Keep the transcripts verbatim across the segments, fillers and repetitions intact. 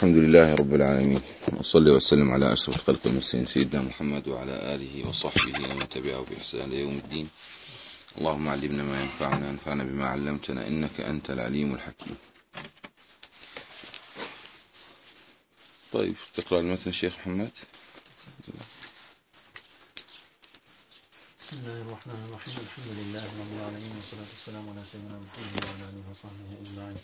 الحمد لله رب العالمين، وصلي وسلم على أشرف خلق المرسلين سيدنا محمد وعلى آله وصحبه ومن تبعه بإحسان إلى يوم الدين. اللهم علمنا ما ينفعنا، انفعنا بما علمتنا، إنك أنت العليم الحكيم. طيب تقرأ المتن الشيخ محمد. بسم الله الرحمن الرحيم. الحمد لله رب العالمين، والصلاة والسلام على سيدنا محمد وعلى آله وصحبه أجمعين.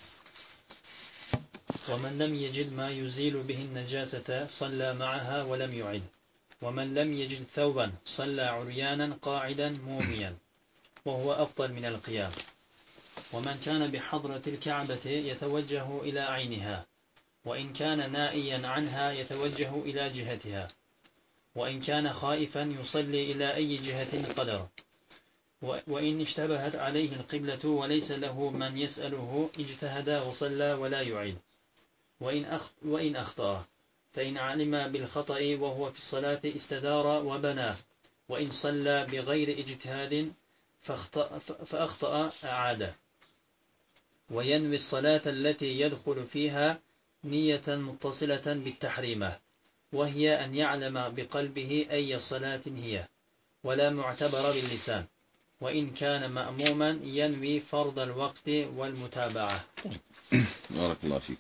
ومن لم يجد ما يزيل به النجاسة صلى معها ولم يعد. ومن لم يجد ثوبا صلى عريانا قاعدا موميا، وهو أفضل من القيام. ومن كان بحضرة الكعبة يتوجه إلى عينها، وإن كان نائيا عنها يتوجه إلى جهتها، وإن كان خائفا يصلي إلى أي جهة قدر. وإن اشتبهت عليه القبلة وليس له من يسأله اجتهد وصلى ولا يعيد. وإن وإن أخطأ فإن علم بالخطأ وهو في الصلاة استدار وبناه، وإن صلى بغير اجتهاد فأخطأ أعاد. وينوي الصلاة التي يدخل فيها نية متصلة بالتحريمة، وهي أن يعلم بقلبه أي صلاة هي، ولا معتبر باللسان. وإن كان مأموما ينوي فرض الوقت والمتابعة. بارك الله فيك.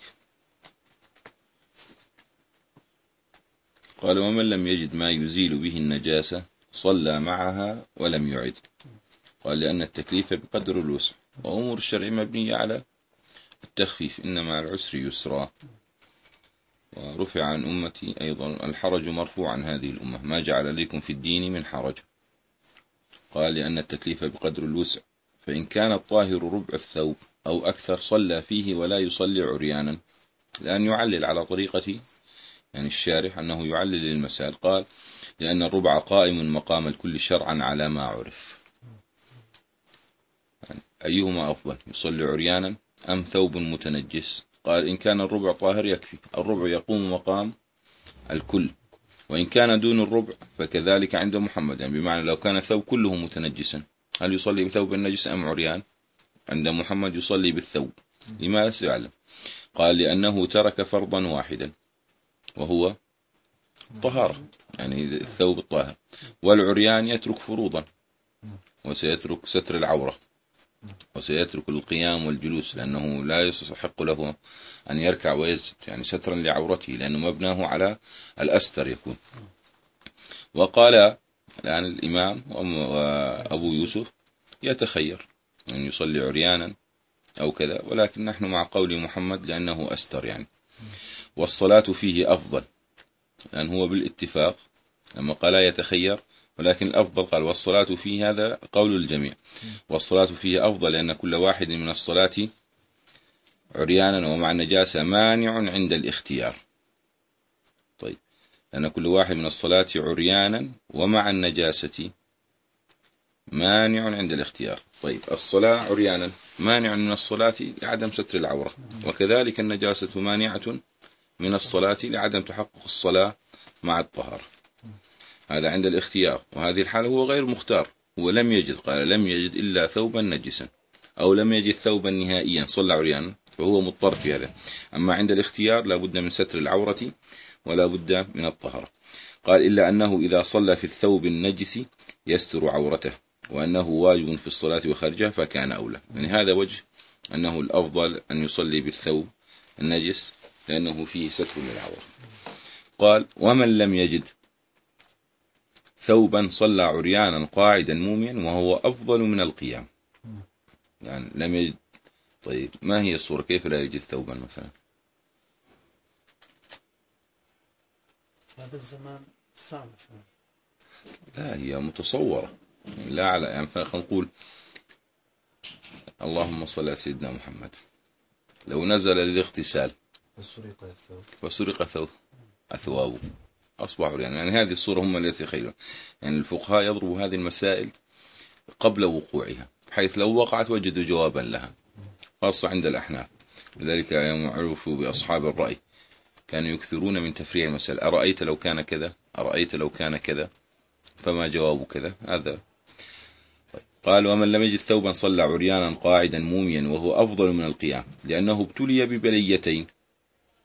قال: ومن لم يجد ما يزيل به النجاسة صلى معها ولم يعد. قال: لأن التكليف بقدر الوسع، وأمور الشرع مبنية على التخفيف، إن مع العسر يسرا. ورفع عن أمتي أيضا الحرج مرفوع عن هذه الأمة، ما جعل عليكم في الدين من حرج. قال: لأن التكليف بقدر الوسع، فإن كان الطاهر ربع الثوب أو أكثر صلى فيه ولا يصلي عريانا. لأن يعلل على طريقة يعني الشارح أنه يعلل المسائل. قال: لأن الربع قائم مقام الكل شرعا على ما عرف. يعني أيهما أفضل، يصلي عريانا أم ثوب متنجس؟ قال: إن كان الربع طاهر يكفي، الربع يقوم مقام الكل. وإن كان دون الربع فكذلك عند محمد، يعني بمعنى لو كان الثوب كله متنجسا هل يصلي بثوب النجس أم عريان؟ عند محمد يصلي بالثوب. لماذا؟ سيعلم. قال: لأنه ترك فرضا واحدا وهو طهارة، يعني الثوب الطاهر. والعريان يترك فروضا، وسيترك ستر العورة، وسيترك القيام والجلوس، لأنه لا يستحق له أن يركع ويسجد، يعني سترا لعورته، لأنه مبناه على الأستر يكون. وقال الآن الإمام وأبو يوسف يتخير أن يصلي عريانا أو كذا، ولكن نحن مع قول محمد لأنه أستر يعني. والصلاة فيه أفضل، لأن هو بالاتفاق لما قال يتخير، ولكن الأفضل قال والصلاة فيه، هذا قول الجميع. والصلاة فيه أفضل لأن كل واحد من الصلاة عريانا ومع النجاسة مانع عند الاختيار. طيب، لأن كل واحد من الصلاة عريانا ومع النجاسة مانع عند الاختيار. طيب، الصلاة عريانا مانع من الصلاة لعدم ستر العورة، وكذلك النجاسة مانعة من الصلاة لعدم تحقق الصلاة مع الطهارة. هذا عند الاختيار، وهذه الحالة هو غير مختار، هو لم يجد. قال: لم يجد إلا ثوبا نجسا، أو لم يجد ثوبا نهائيا صلى عريانا، فهو مضطر في هذا. أما عند الاختيار لا بد من ستر العورة ولا بد من الطهارة. قال: إلا أنه إذا صلى في الثوب النجس يستر عورته، وأنه واجب في الصلاة وخارجها فكان أولى. يعني هذا وجه أنه الأفضل أن يصلي بالثوب النجس، لأنه فيه ستر للعورة. قال: ومن لم يجد ثوبا صلى عريانا قاعدا موميا، وهو أفضل من القيام. يعني لم يجد. طيب، ما هي الصورة؟ كيف لا يجد ثوبا مثلا؟ هذا الزمان صعب. لا، هي متصورة، يعني لا على يعني خلينا نقول اللهم صل على سيدنا محمد، لو نزل للاغتسال وسرق ثوب أثوابه أصبحوا يعني, يعني هذه الصورة هم التي يتخيلون. يعني الفقهاء يضربوا هذه المسائل قبل وقوعها، بحيث لو وقعت وجدوا جوابا لها، خاصة عند الأحناف. لذلك يعرفوا بأصحاب الرأي، كانوا يكثرون من تفريع المسألة. أرأيت لو كان كذا، أرأيت لو كان كذا، فما جواب كذا. هذا قال: ومن لم يجد ثوبا صلى عريانا قاعدا موميا، وهو أفضل من القيام، لأنه ابتلي ببليتين.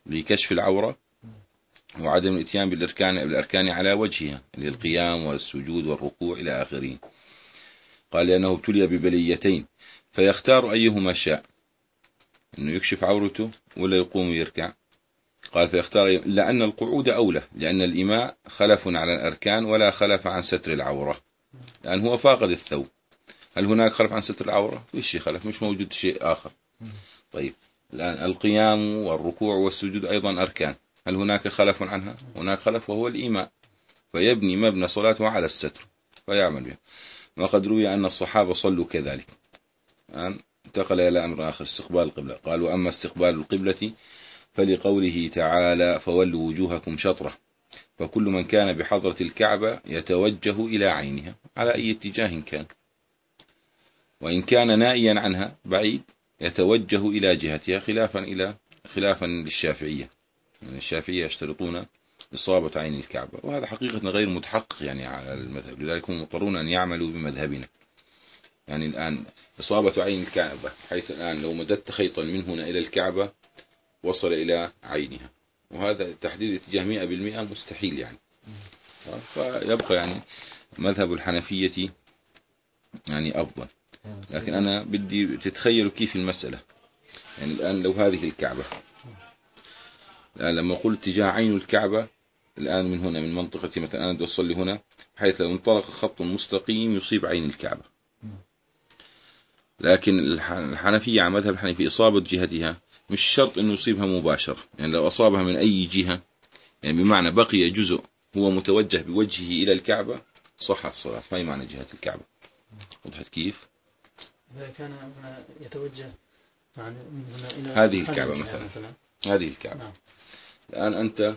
لكشف العورة، وعدم الاتيان بالأركان بالأركان على وجهها للقيام والسجود والركوع إلى آخره. قال لأنه ابتلي ببليتين فيختار أيهما شاء، أنه يكشف عورته ولا يقوم ويركع. قال فيختار، لأن القعود أولى، لأن الإماء خلف على الأركان ولا خلف عن ستر العورة، لأن هو فاقد الثوب. هل هناك خلف عن ستر العورة؟ في شيء خلف، مش موجود شيء آخر. طيب الآن القيام والركوع والسجود أيضا أركان، هل هناك خلف عنها؟ هناك خلف وهو الإيماء، فيبني مبنى صلاته على الستر فيعمل به. وقد روي أن الصحابة صلوا كذلك. الآن انتقل إلى أمر آخر، استقبال القبلة. قال وأما استقبال القبلة فلقوله تعالى فولوا وجوهكم شطرة، فكل من كان بحضرة الكعبة يتوجه إلى عينها على أي اتجاه كان، وإن كان نائيا عنها بعيد يتوجه إلى جهتها، خلافا إلى خلافا للشافعية. يعني الشافعية يشترطون إصابة عين الكعبة، وهذا حقيقة غير متحقق يعني على المذهب، لذلك هم مضطرون أن يعملوا بمذهبنا. يعني الآن إصابة عين الكعبة، حيث الآن لو مددت خيطا من هنا إلى الكعبة وصل إلى عينها، وهذا تحديد اتجاه مئة بالمئة مستحيل يعني. فيبقى يعني مذهب الحنفية يعني أفضل. لكن أنا بدي تتخيلوا كيف المسألة. يعني الآن لو هذه الكعبة، الآن لما قلت اتجاه عين الكعبة، الآن من هنا من منطقة مثلا أنا بدي أصلي هنا، حيث لو انطلق خط مستقيم يصيب عين الكعبة. لكن الحنفية على مذهب الحنفية إصابة جهتها مش شرط أنه يصيبها مباشرة، يعني لو أصابها من أي جهة، يعني بمعنى بقي جزء هو متوجه بوجهه إلى الكعبة صحت الصلاة، ما هي معنى جهة الكعبة. وضحت كيف؟ إذا كان يتوجه من هنا إلى هذه الكعبة مثلا. مثلا هذه الكعبة. نعم. الآن أنت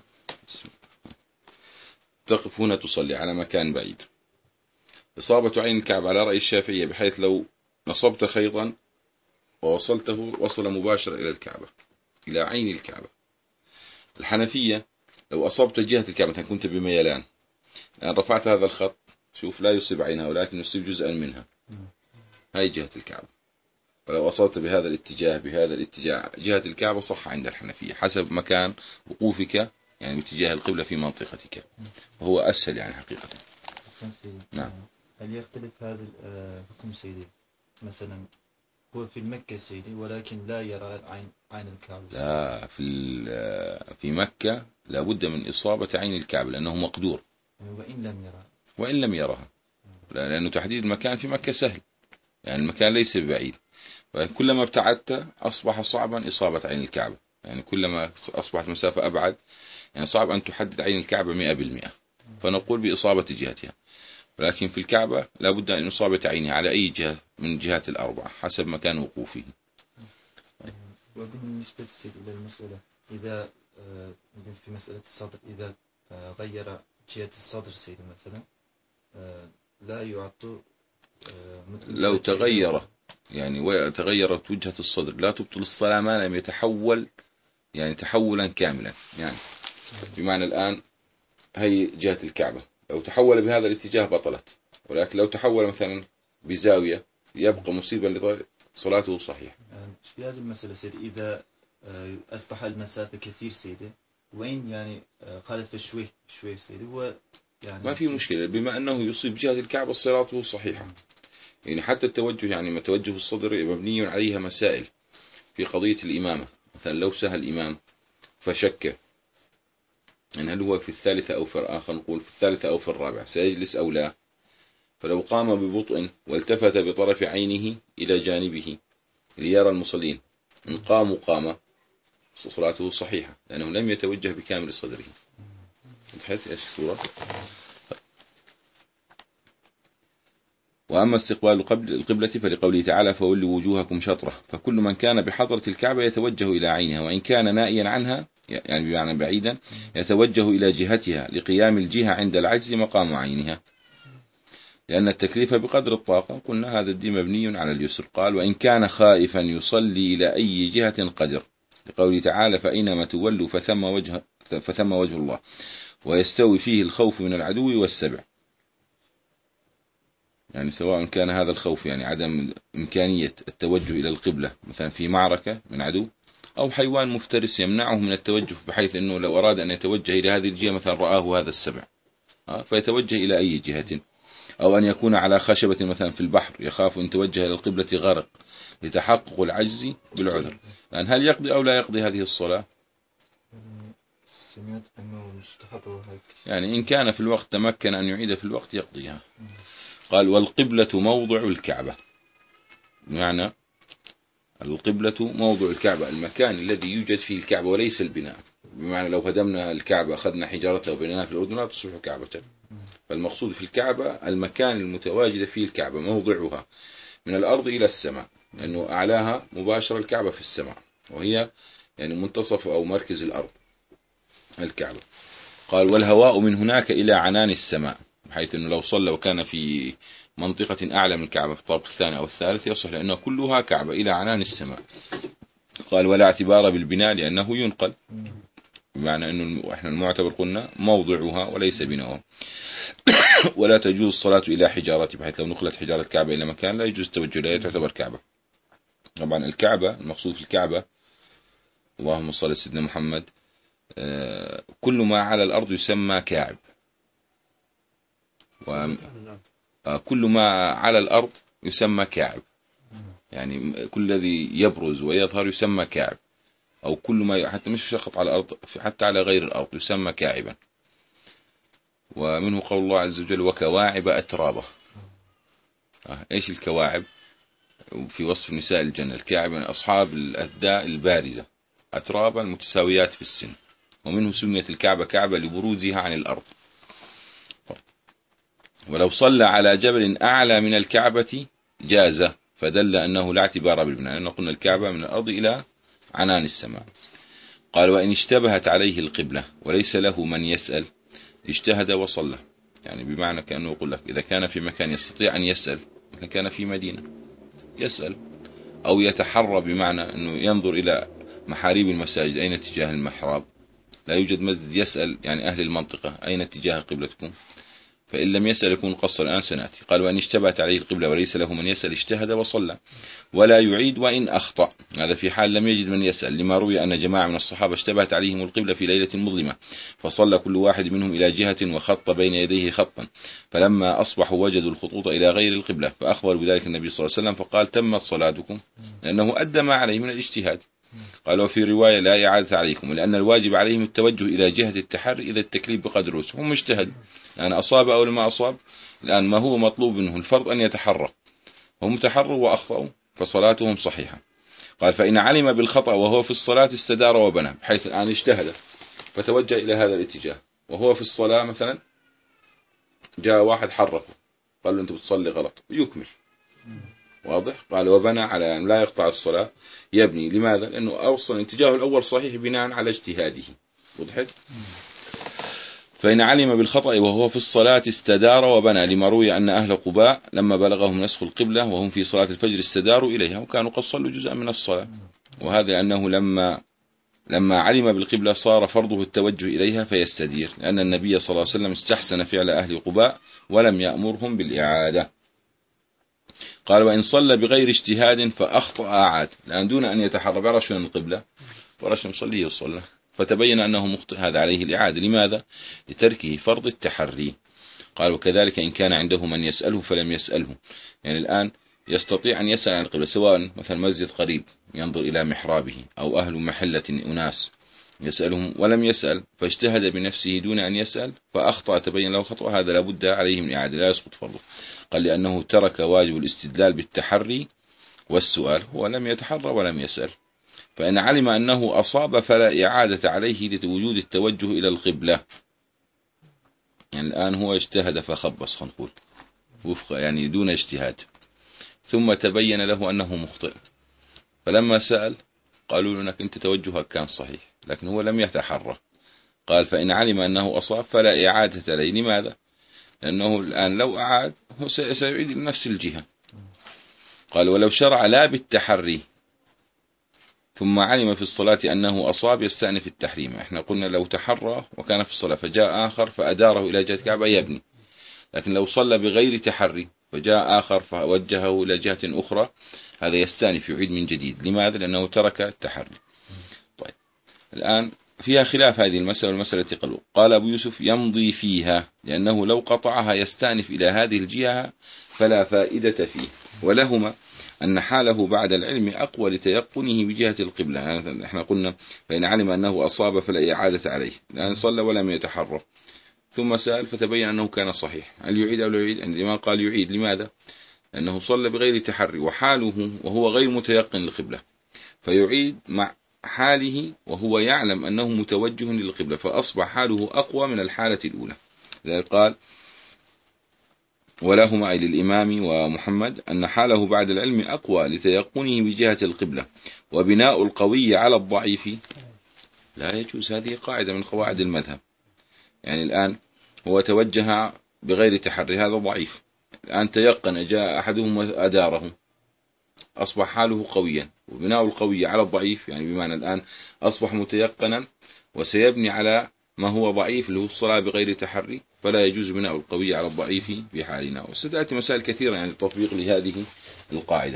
تقف هنا تصلي على مكان بعيد، إصابة عين الكعبة على رأي الشافعية بحيث لو نصبت خيطا ووصلته وصل مباشرة إلى الكعبة، إلى عين الكعبة. الحنفية لو أصبت جهة الكعبة، مثلا كنت بميلان، يعني رفعت هذا الخط، شوف لا يصيب عينها ولكن يصيب جزءا منها، هاي جهة الكعبة. ولو أصبت بهذا الاتجاه بهذا الاتجاه جهة الكعبة صح عند الحنفية، حسب مكان وقوفك يعني باتجاه القبلة في منطقتك، وهو أسهل يعني حقيقة. نعم. هل يختلف هذا الحكم سيدي؟ مثلا هو في مكة سيدي ولكن لا يرى عين عين الكعبة. لا، في في مكة لابد من إصابة عين الكعبة لأنه مقدور، وإن لم يرى وإن لم يرها، لأنه تحديد المكان في مكة سهل، يعني المكان ليس بعيد. كلما ابتعدت أصبح صعبا إصابة عين الكعبة، يعني كلما أصبحت مسافة أبعد يعني صعب أن تحدد عين الكعبة مئة بالمئة، فنقول بإصابة جهتها. ولكن في الكعبة لابد أن إصابة عينها على أي جهة من جهات الأربعة حسب مكان وقوفه. وبالنسبة إلى المسألة إذا في مسألة الصدر، إذا غير جهة الصدر سيدي مثلا لا يعطى، لو تغير يعني وتغيرت وجهة الصدر لا تبطل الصلاة ما لم يتحول يعني تحولا كاملا. يعني بمعنى الآن هي جهة الكعبة، لو تحول بهذا الاتجاه بطلت، ولكن لو تحول مثلا بزاوية يبقى مصيبا لطالب صلاته صحيح. في هذه المسألة سيدي إذا أصبح المسافة كثير سيدي وين يعني خالف شوي شوي سيدي هو يعني ما في مشكلة، بما أنه يصيب جهة الكعبة صلاته صحيحة. يعني حتى التوجه يعني ما توجه الصدر مبني عليها مسائل في قضية الإمامة. مثلا لو سهى الإمام فشك يعني هل هو في الثالثة أو في آخر، نقول في الثالثة أو في الرابعة سيجلس أو لا، فلو قام ببطء والتفت بطرف عينه إلى جانبه ليرى المصلين إن قاموا قام صلاته صحيحة لأنه لم يتوجه بكامل صدره. انتهت إيش الصورة. وأما استقبال القبلة فلقوله تعالى فولوا وجوهكم شطرة، فكل من كان بحضرة الكعبة يتوجه إلى عينها، وإن كان نائيا عنها يعني بمعنى بعيدا يتوجه إلى جهتها لقيام الجهة عند العجز مقام عينها، لأن التكليف بقدر الطاقة. قلنا هذا الدين مبني على اليسر. قال وإن كان خائفا يصلي إلى أي جهة قدر، لقوله تعالى فأينما تولوا فثم وجه, فثم وجه الله، ويستوي فيه الخوف من العدو والسبع. يعني سواء كان هذا الخوف يعني عدم إمكانية التوجه إلى القبلة مثلا في معركة من عدو، أو حيوان مفترس يمنعه من التوجه، بحيث أنه لو أراد أن يتوجه إلى هذه الجهة مثلا رآه هذا السبع فيتوجه إلى أي جهة، أو أن يكون على خشبة مثلا في البحر يخاف إن توجه إلى القبلة غرق لتحقق العجز بالعذر، لأن هل يقضي أو لا يقضي هذه الصلاة؟ سمعت أنه مستحب هيك، يعني إن كان في الوقت تمكن أن يعيد في الوقت يقضيها. قال والقبلة موضع الكعبة، بمعنى القبلة موضع الكعبة، المكان الذي يوجد فيه الكعبة وليس البناء، بمعنى لو هدمنا الكعبة أخذنا حجارتها وبنيناها في الأردن لا تصبح كعبة، فالمقصود في الكعبة المكان المتواجد فيه الكعبة موضعها من الأرض إلى السماء، لأنه أعلاها مباشرة الكعبة في السماء، وهي يعني منتصف أو مركز الأرض الكعبة. قال والهواء من هناك إلى عنان السماء، بحيث أنه لو صلى وكان في منطقة أعلى من الكعبة في الطابق الثاني أو الثالث يصح، لأنه كلها كعبة إلى عنان السماء. قال ولا اعتبار بالبناء لأنه ينقل، بمعنى أنه إحنا المعتبر قلنا موضعها وليس بناؤها. ولا تجوز الصلاة إلى حجارة، بحيث لو نقلت حجارة الكعبة إلى مكان لا يجوز التوجه لا تعتبر كعبة. طبعا الكعبة المقصود في الكعبة اللهم صل على سيدنا محمد، كل ما على الأرض يسمى كاعب، وكل ما على الأرض يسمى كاعب، يعني كل الذي يبرز ويظهر يسمى كاعب، أو كل ما حتى مش فقط على الأرض حتى على غير الأرض يسمى كاعبا. ومنه قول الله عز وجل وكواعب أترابا. إيش الكواعب؟ في وصف نساء الجنة الكاعب أصحاب الأثداء البارزة، أترابا المتساويات في السن، ومنه سميت الكعبة كعبة لبروزها عن الأرض. ولو صلى على جبل أعلى من الكعبة جاز، فدل أنه لا اعتبار بالبناء، لأنه قلنا الكعبة من الأرض إلى عنان السماء. قال وإن اشتبهت عليه القبلة وليس له من يسأل اجتهد وصلى، يعني بمعنى كأنه يقول لك إذا كان في مكان يستطيع أن يسأل، مثلا كان في مدينة يسأل، أو يتحرى بمعنى أنه ينظر إلى محاريب المساجد أين اتجاه المحراب، لا يوجد مسجد يسأل يعني أهل المنطقة أين اتجاه قبلتكم، فإن لم يسأل يكون قصر. الآن سنأتي. قال وأن اشتبهت عليه القبلة وليس له من يسأل اجتهد وصلى ولا يعيد وإن أخطأ، هذا في حال لم يجد من يسأل، لما روي أن جماعة من الصحابة اشتبهت عليهم القبلة في ليلة مظلمة فصلى كل واحد منهم إلى جهة وخط بين يديه خطا، فلما أصبحوا وجدوا الخطوط إلى غير القبلة فأخبر بذلك النبي صلى الله عليه وسلم فقال تمت صلاتكم، لأنه أدى ما عليه من الاجتهاد. قال وفي رواية لا إعادة عليكم، لأن الواجب عليهم التوجه إلى جهة التحري إذا التكليف بقدر وسعه، هم اجتهد يعني أصاب أو لما أصاب، الآن ما هو مطلوب منه الفرض أن يتحرى، هم تحروا وأخطأوا فصلاتهم صحيحة. قال فإن علم بالخطأ وهو في الصلاة استدار وبنى، بحيث الآن اجتهد فتوجه إلى هذا الاتجاه وهو في الصلاة، مثلا جاء واحد حرفه قال له أنت بتصلي غلط يكمل، واضح؟ قال وبنى على أن لا يقطع الصلاة يبني، لماذا؟ لأنه أوصل اتجاهه الأول صحيح بناء على اجتهاده، وضحت؟ فإن علم بالخطأ وهو في الصلاة استدار وبنى، لما روي أن أهل قباء لما بلغهم نسخ القبلة وهم في صلاة الفجر استداروا إليها وكانوا قد صلوا جزءا من الصلاة، وهذا أنه لما لما علم بالقبلة صار فرضه التوجه إليها فيستدير، لأن النبي صلى الله عليه وسلم استحسن فعل أهل قباء ولم يأمرهم بالإعادة. قال وإن صلى بغير اجتهاد فأخطأ أعاد، لأن دون أن يتحرى بعرش من القبلة ورش مصلي وصلى فتبين أنه مخطئ، هذا عليه الإعادة، لماذا؟ لتركه فرض التحري. قال وكذلك إن كان عنده من يسأله فلم يسأله، يعني الآن يستطيع أن يسأل عن القبلة، سواء مثلا مسجد قريب ينظر إلى محرابه أو أهل محلة أناس يسألهم ولم يسأل فاجتهد بنفسه دون أن يسأل فأخطأ تبين له خطأ، هذا لابد عليه من إعادة لا يسقط فرضه. قال لأنه ترك واجب الاستدلال بالتحري والسؤال، هو لم يتحرى ولم يسأل، فإن علم أنه أصاب فلا إعادة عليه لوجود التوجه إلى القبلة. يعني الآن هو اجتهد فخبص خنقول وفق يعني دون اجتهاد، ثم تبين له أنه مخطئ، فلما سأل قالوا لك أنت توجهك كان صحيح، لكن هو لم يتحرى. قال فإن علم أنه أصاب فلا إعادة عليه، لماذا؟ لأنه الآن لو أعاد هو سيعيد لنفس الجهة. قال ولو شرع لا بالتحري ثم علم في الصلاة أنه أصاب يستأنف التحريم، احنا قلنا لو تحرى وكان في الصلاة فجاء آخر فأداره إلى جهة الكعبة يبني، لكن لو صلى بغير تحري فجاء آخر فوجهه إلى جهة أخرى هذا يستأنف يعيد من جديد، لماذا؟ لأنه ترك التحري. الآن فيها خلاف هذه المسألة والمسألة التي قالوا. قال أبو يوسف يمضي فيها، لأنه لو قطعها يستأنف إلى هذه الجهة فلا فائدة فيه. ولهما أن حاله بعد العلم أقوى لتيقنه بجهة القبلة. يعني احنا قلنا فإن علم أنه أصاب فلا إعادة عليه، لأن صلى ولم يتحرى ثم سأل فتبين أنه كان صحيح، هل يعيد أو لا يعيد؟ عندما قال يعيد، لماذا؟ لأنه صلى بغير تحري وحاله وهو غير متيقن للقبلة، فيعيد مع حاله وهو يعلم أنه متوجه للقبلة، فأصبح حاله أقوى من الحالة الأولى. لذلك قال ولهما أي للإمام ومحمد أن حاله بعد العلم أقوى لتيقنه بجهة القبلة، وبناء القوي على الضعيف لا يجوز. هذه قاعدة من قواعد المذهب. يعني الآن هو توجه بغير تحري، هذا ضعيف، الآن تيقن جاء أحدهم وأداره، أصبح حاله قويا. وبناء القوي على الضعيف يعني بمعنى الآن أصبح متيقنا وسيبني على ما هو ضعيف اللي هو الصلاة بغير تحري، فلا يجوز بناء القوي على الضعيف في حالنا. وستأتي مسائل كثيرة يعني التطبيق لهذه القاعدة.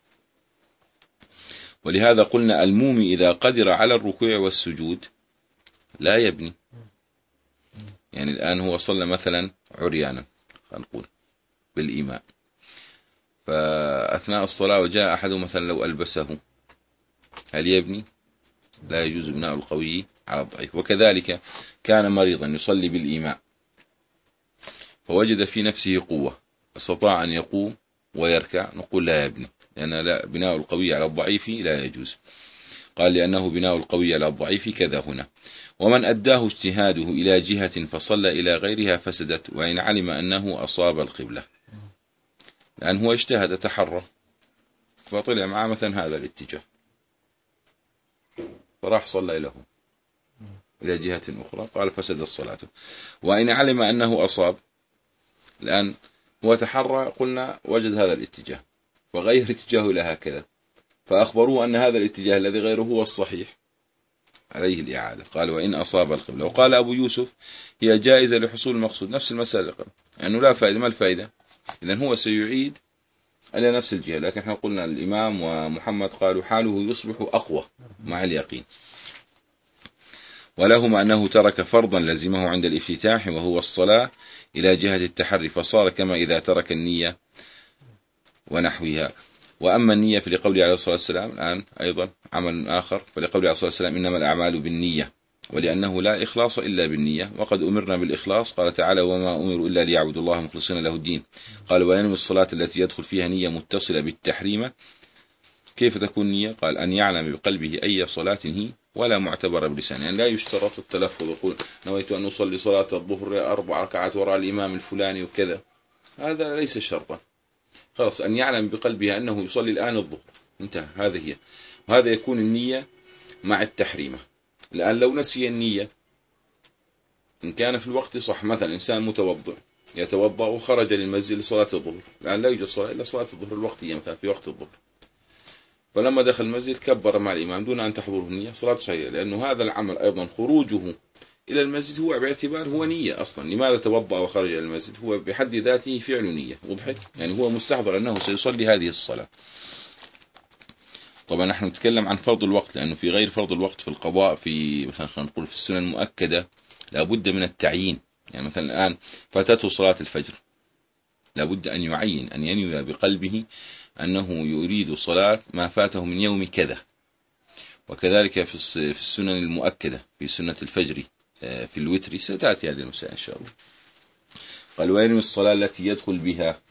ولهذا قلنا المومي إذا قدر على الركوع والسجود لا يبني. يعني الآن هو صلى مثلا عريانا خلينا نقول بالإيمان، فأثناء الصلاة وجاء أحد مثلا لو ألبسه، هل يبني؟ لا يجوز بناء القوي على الضعيف. وكذلك كان مريضا يصلي بالإيمان فوجد في نفسه قوة استطاع أن يقوم ويركع، نقول لا يبني، لأن لا بناء القوي على الضعيف لا يجوز. قال لأنه بناء القوي على الضعيف كذا هنا. ومن أداه اجتهاده إلى جهة فصلى إلى غيرها فسدت، وإن علم أنه أصاب القبلة، لأن هو اجتهد تحرى فطلع معه مثلا هذا الاتجاه فراح صلى له إلى جهة أخرى، قال فسد الصلاة. وإن علم أنه أصاب، الآن هو تحرى قلنا وجد هذا الاتجاه وغير اتجاهه إلى هكذا، فأخبروه أن هذا الاتجاه الذي غيره هو الصحيح، عليه الإعادة. قال وإن أصاب القبلة. وقال أبو يوسف هي جائزة لحصول المقصود، نفس المسألة يعني لا فائدة. ما الفائدة؟ إذن هو سيعيد على نفس الجهة، لكن احنا قلنا الإمام ومحمد قالوا حاله يصبح أقوى مع اليقين. ولهما أنه ترك فرضا لزمه عند الافتتاح وهو الصلاة إلى جهة التحري، فصار كما إذا ترك النية ونحوها. وأما النية فلقوله عليه الصلاة والسلام الآن أيضا عمل آخر، فلقوله عليه الصلاة والسلام إنما الأعمال بالنية، ولأنه لا إخلاص إلا بالنية، وقد أمرنا بالإخلاص. قال تعالى وما أمروا إلا ليعبدوا الله مخلصين له الدين. قال وينوي الصلاة التي يدخل فيها نية متصلة بالتحريم. كيف تكون نية؟ قال أن يعلم بقلبه أي صلاة هي ولا معتبر بلسانه، يعني لا يشترط التلفظ يقول نويت أن أصلي صلاة الظهر أربع ركعات وراء الإمام الفلاني وكذا، هذا ليس شرطا. خلاص أن يعلم بقلبه أنه يصلي الآن الظهر، انتهى، هذه هي. وهذا يكون النية مع التحريمة. الآن لو نسي النية إن كان في الوقت صح، مثلا إنسان متوضع يتوضأ وخرج للمسجد لصلاة الظهر، الآن لا يوجد صلاة إلا صلاة الظهر الوقتية مثلا في وقت الظهر، فلما دخل المسجد كبر مع الإمام دون أن تحضره النية، صلاة صحيحة، لأنه هذا العمل أيضا خروجه إلى المسجد هو باعتبار هو نية أصلا. لماذا توضأ وخرج إلى المسجد؟ هو بحد ذاته فعل نية، وضحت؟ يعني هو مستحضر أنه سيصلي هذه الصلاة. طبعا نحن نتكلم عن فرض الوقت، لأنه في غير فرض الوقت في القضاء في مثلا خلينا نقول في السنن المؤكدة لابد من التعيين. يعني مثلا الآن فاتته صلاة الفجر، لابد أن يعين أن ينوي بقلبه أنه يريد صلاة ما فاته من يوم كذا. وكذلك في السنن المؤكدة في سنة الفجر في الوتر ستأتي هذه المسائل إن شاء الله. قال وينوي الصلاة التي يدخل بها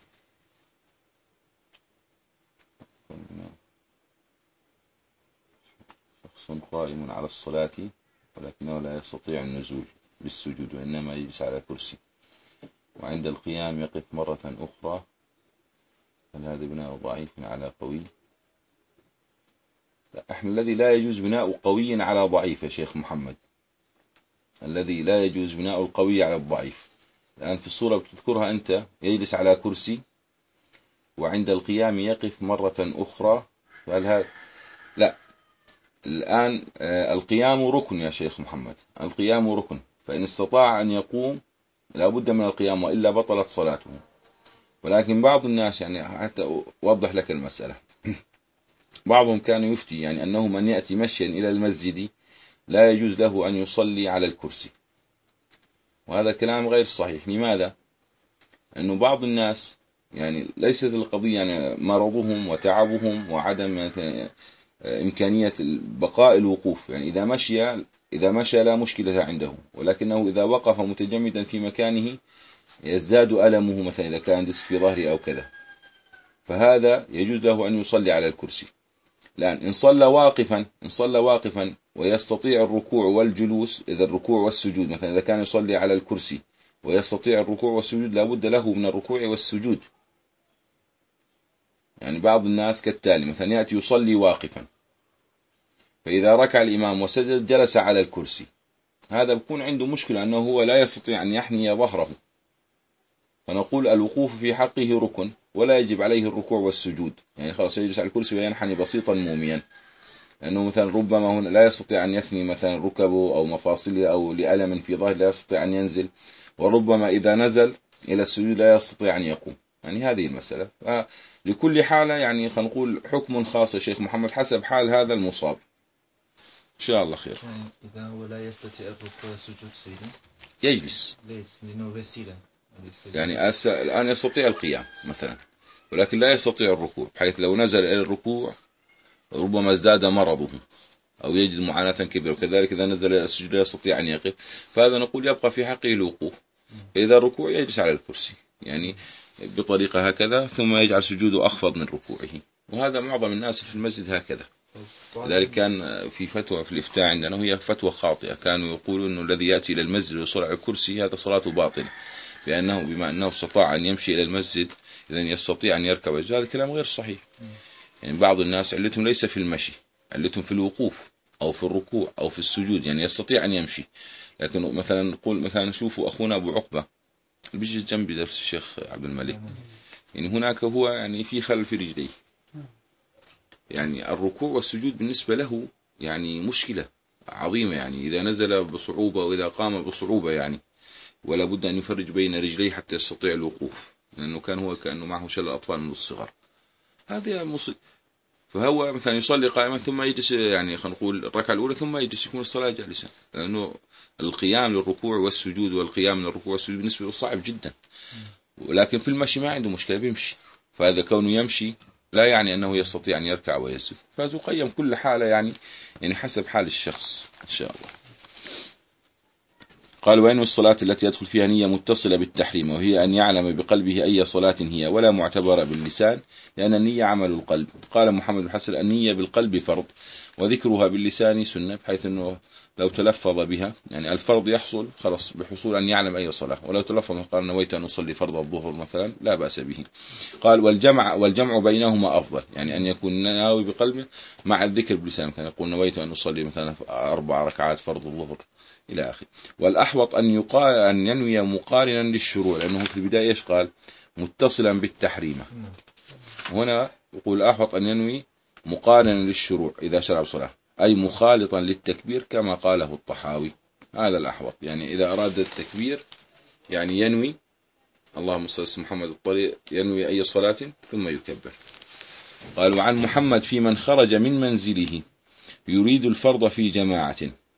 شخص قائم على الصلاة ولكنه لا يستطيع النزول بالسجود وإنما يجلس على كرسي، وعند القيام يقف مرة أخرى، هل هذا بناء ضعيف على قوي؟ لا، احنا الذي لا يجوز بناء قوي على ضعيف يا شيخ محمد، الذي لا يجوز بناء القوي على الضعيف. الآن في الصورة بتذكرها أنت يجلس على كرسي وعند القيام يقف مرة أخرى، هل هذا؟ لا، الآن القيام ركن يا شيخ محمد، القيام ركن، فإن استطاع أن يقوم لا بد من القيام وإلا بطلت صلاته. ولكن بعض الناس يعني حتى أوضح لك المسألة بعضهم كان يفتي يعني أنه من يأتي مشيا إلى المسجد لا يجوز له أن يصلي على الكرسي. وهذا كلام غير صحيح. لماذا؟ أنه بعض الناس يعني ليست القضية يعني مرضهم وتعبهم وعدم إمكانية بقاء الوقوف، يعني إذا مشي إذا مشى لا مشكلة عنده، ولكنه إذا وقف متجمدا في مكانه يزداد ألمه، مثلا إذا كان دس في ظهره أو كذا، فهذا يجوز له أن يصلي على الكرسي. الآن إن صلى واقفا إن صلى واقفا ويستطيع الركوع والجلوس، إذا الركوع والسجود مثلا إذا كان يصلي على الكرسي ويستطيع الركوع والسجود لابد له من الركوع والسجود. يعني بعض الناس كالتالي، مثلا يأتي يصلي واقفا، فإذا ركع الإمام وسجد جلس على الكرسي، هذا بيكون عنده مشكلة أنه هو لا يستطيع أن يحني ظهره، فنقول الوقوف في حقه ركن ولا يجب عليه الركوع والسجود، يعني خلاص يجلس على الكرسي وينحني بسيطا موميا، لأنه مثلا ربما هنا لا يستطيع أن يثني مثلا ركبه أو مفاصله أو لألم في ظهره لا يستطيع أن ينزل، وربما إذا نزل إلى السجود لا يستطيع أن يقوم. يعني هذه المسألة. لكل حالة يعني خلينا نقول حكم خاص يا شيخ محمد حسب حال هذا المصاب. إن شاء الله خير. يعني إذا هو لا يستطيع الركوع والسجود سيدا يجلس، ليس لأنه وسيلة، يعني الآن يستطيع القيام مثلا ولكن لا يستطيع الركوع، بحيث لو نزل إلى الركوع ربما ازداد مرضه أو يجد معاناة كبيرة، وكذلك إذا نزل إلى السجود لا يستطيع أن يقف، فهذا نقول يبقى في حقه الوقوف. إذا الركوع يجلس على الكرسي يعني بطريقة هكذا، ثم يجعل سجوده أخفض من ركوعه، وهذا معظم الناس في المسجد هكذا. لذلك كان في فتوى في الإفتاء عندنا وهي فتوى خاطئة، كانوا يقولوا أنه الذي يأتي إلى المسجد ويصلي على الكرسي هذا صلاته باطلة، لأنه بما أنه استطاع أن يمشي إلى المسجد إذن يستطيع أن يركب. هذا الكلام غير صحيح. يعني بعض الناس علتهم ليس في المشي، علتهم في الوقوف أو في الركوع أو في السجود، يعني يستطيع أن يمشي. لكن مثلا نقول مثلا شوفوا أخونا أبو عقبة اللي بيجي جنبي درس الشيخ عبد الملك، يعني هناك هو يعني في خلل في رجليه، يعني الركوع والسجود بالنسبة له يعني مشكلة عظيمة، يعني إذا نزل بصعوبة وإذا قام بصعوبة يعني، ولا بد أن يفرج بين رجليه حتى يستطيع الوقوف، لأنه كان هو كأنه معه شلل أطفال من الصغر. هذه مصيبة. فهو مثلا يصلي قائما ثم يجلس، يعني خلينا نقول الركعة الأولى ثم يجلس يكون الصلاة جالسا، لأنه القيام للركوع والسجود والقيام من الركوع والسجود بالنسبة له صعب جدا. ولكن في المشي ما عنده مشكلة بيمشي، فهذا كونه يمشي لا يعني أنه يستطيع أن يركع ويسجد، فتقيم كل حالة يعني يعني حسب حال الشخص إن شاء الله. قال: وإن الصلاة التي يدخل فيها نية متصلة بالتحريم، وهي أن يعلم بقلبه أي صلاة هي ولا معتبرة باللسان، لأن النية عمل القلب. قال محمد بن حسن: النية بالقلب فرض، وذكرها باللسان سنة، بحيث أنه لو تلفظ بها يعني الفرض يحصل خلاص بحصول أن يعلم أي صلاة، ولو تلفظ قال نويت أن أصلي فرض الظهر مثلا لا بأس به. قال: والجمع والجمع بينهما أفضل، يعني أن يكون ناوي بقلبه مع الذكر باللسان، كان يقول نويت أن أصلي مثلا أربع ركعات فرض الظهر إلى آخر. والأحوط أن يقال أن ينوي مقارنا للشروع، لأنه في البداية إيش قال؟ متصلا بالتحريم. هنا يقول الأحوط أن ينوي مقارنا للشروع إذا شرع بصلاة، أي مخالطا للتكبير كما قاله الطحاوي. هذا الأحوط، يعني إذا أراد التكبير يعني ينوي اللهم صل على محمد الطريق، ينوي أي صلاة ثم يكبر. قال: وعن محمد في من خرج من منزله يريد الفرض في جماعة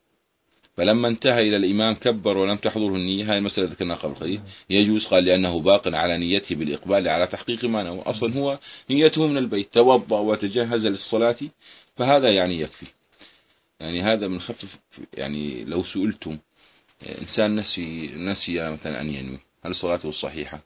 فلما انتهى إلى الإمام كبر ولم تحضره النية. هذه المسألة ذكرناها قبل قليل. يجوز، قال لأنه باق على نيته بالإقبال على تحقيق ما نوى، أصلا هو نيته من البيت توضأ وتجهز للصلاة، فهذا يعني يكفي. يعني هذا من خفف، يعني لو سئلتم إنسان نسي نسي مثلا أن ينوي، هل صلاته صحيحة؟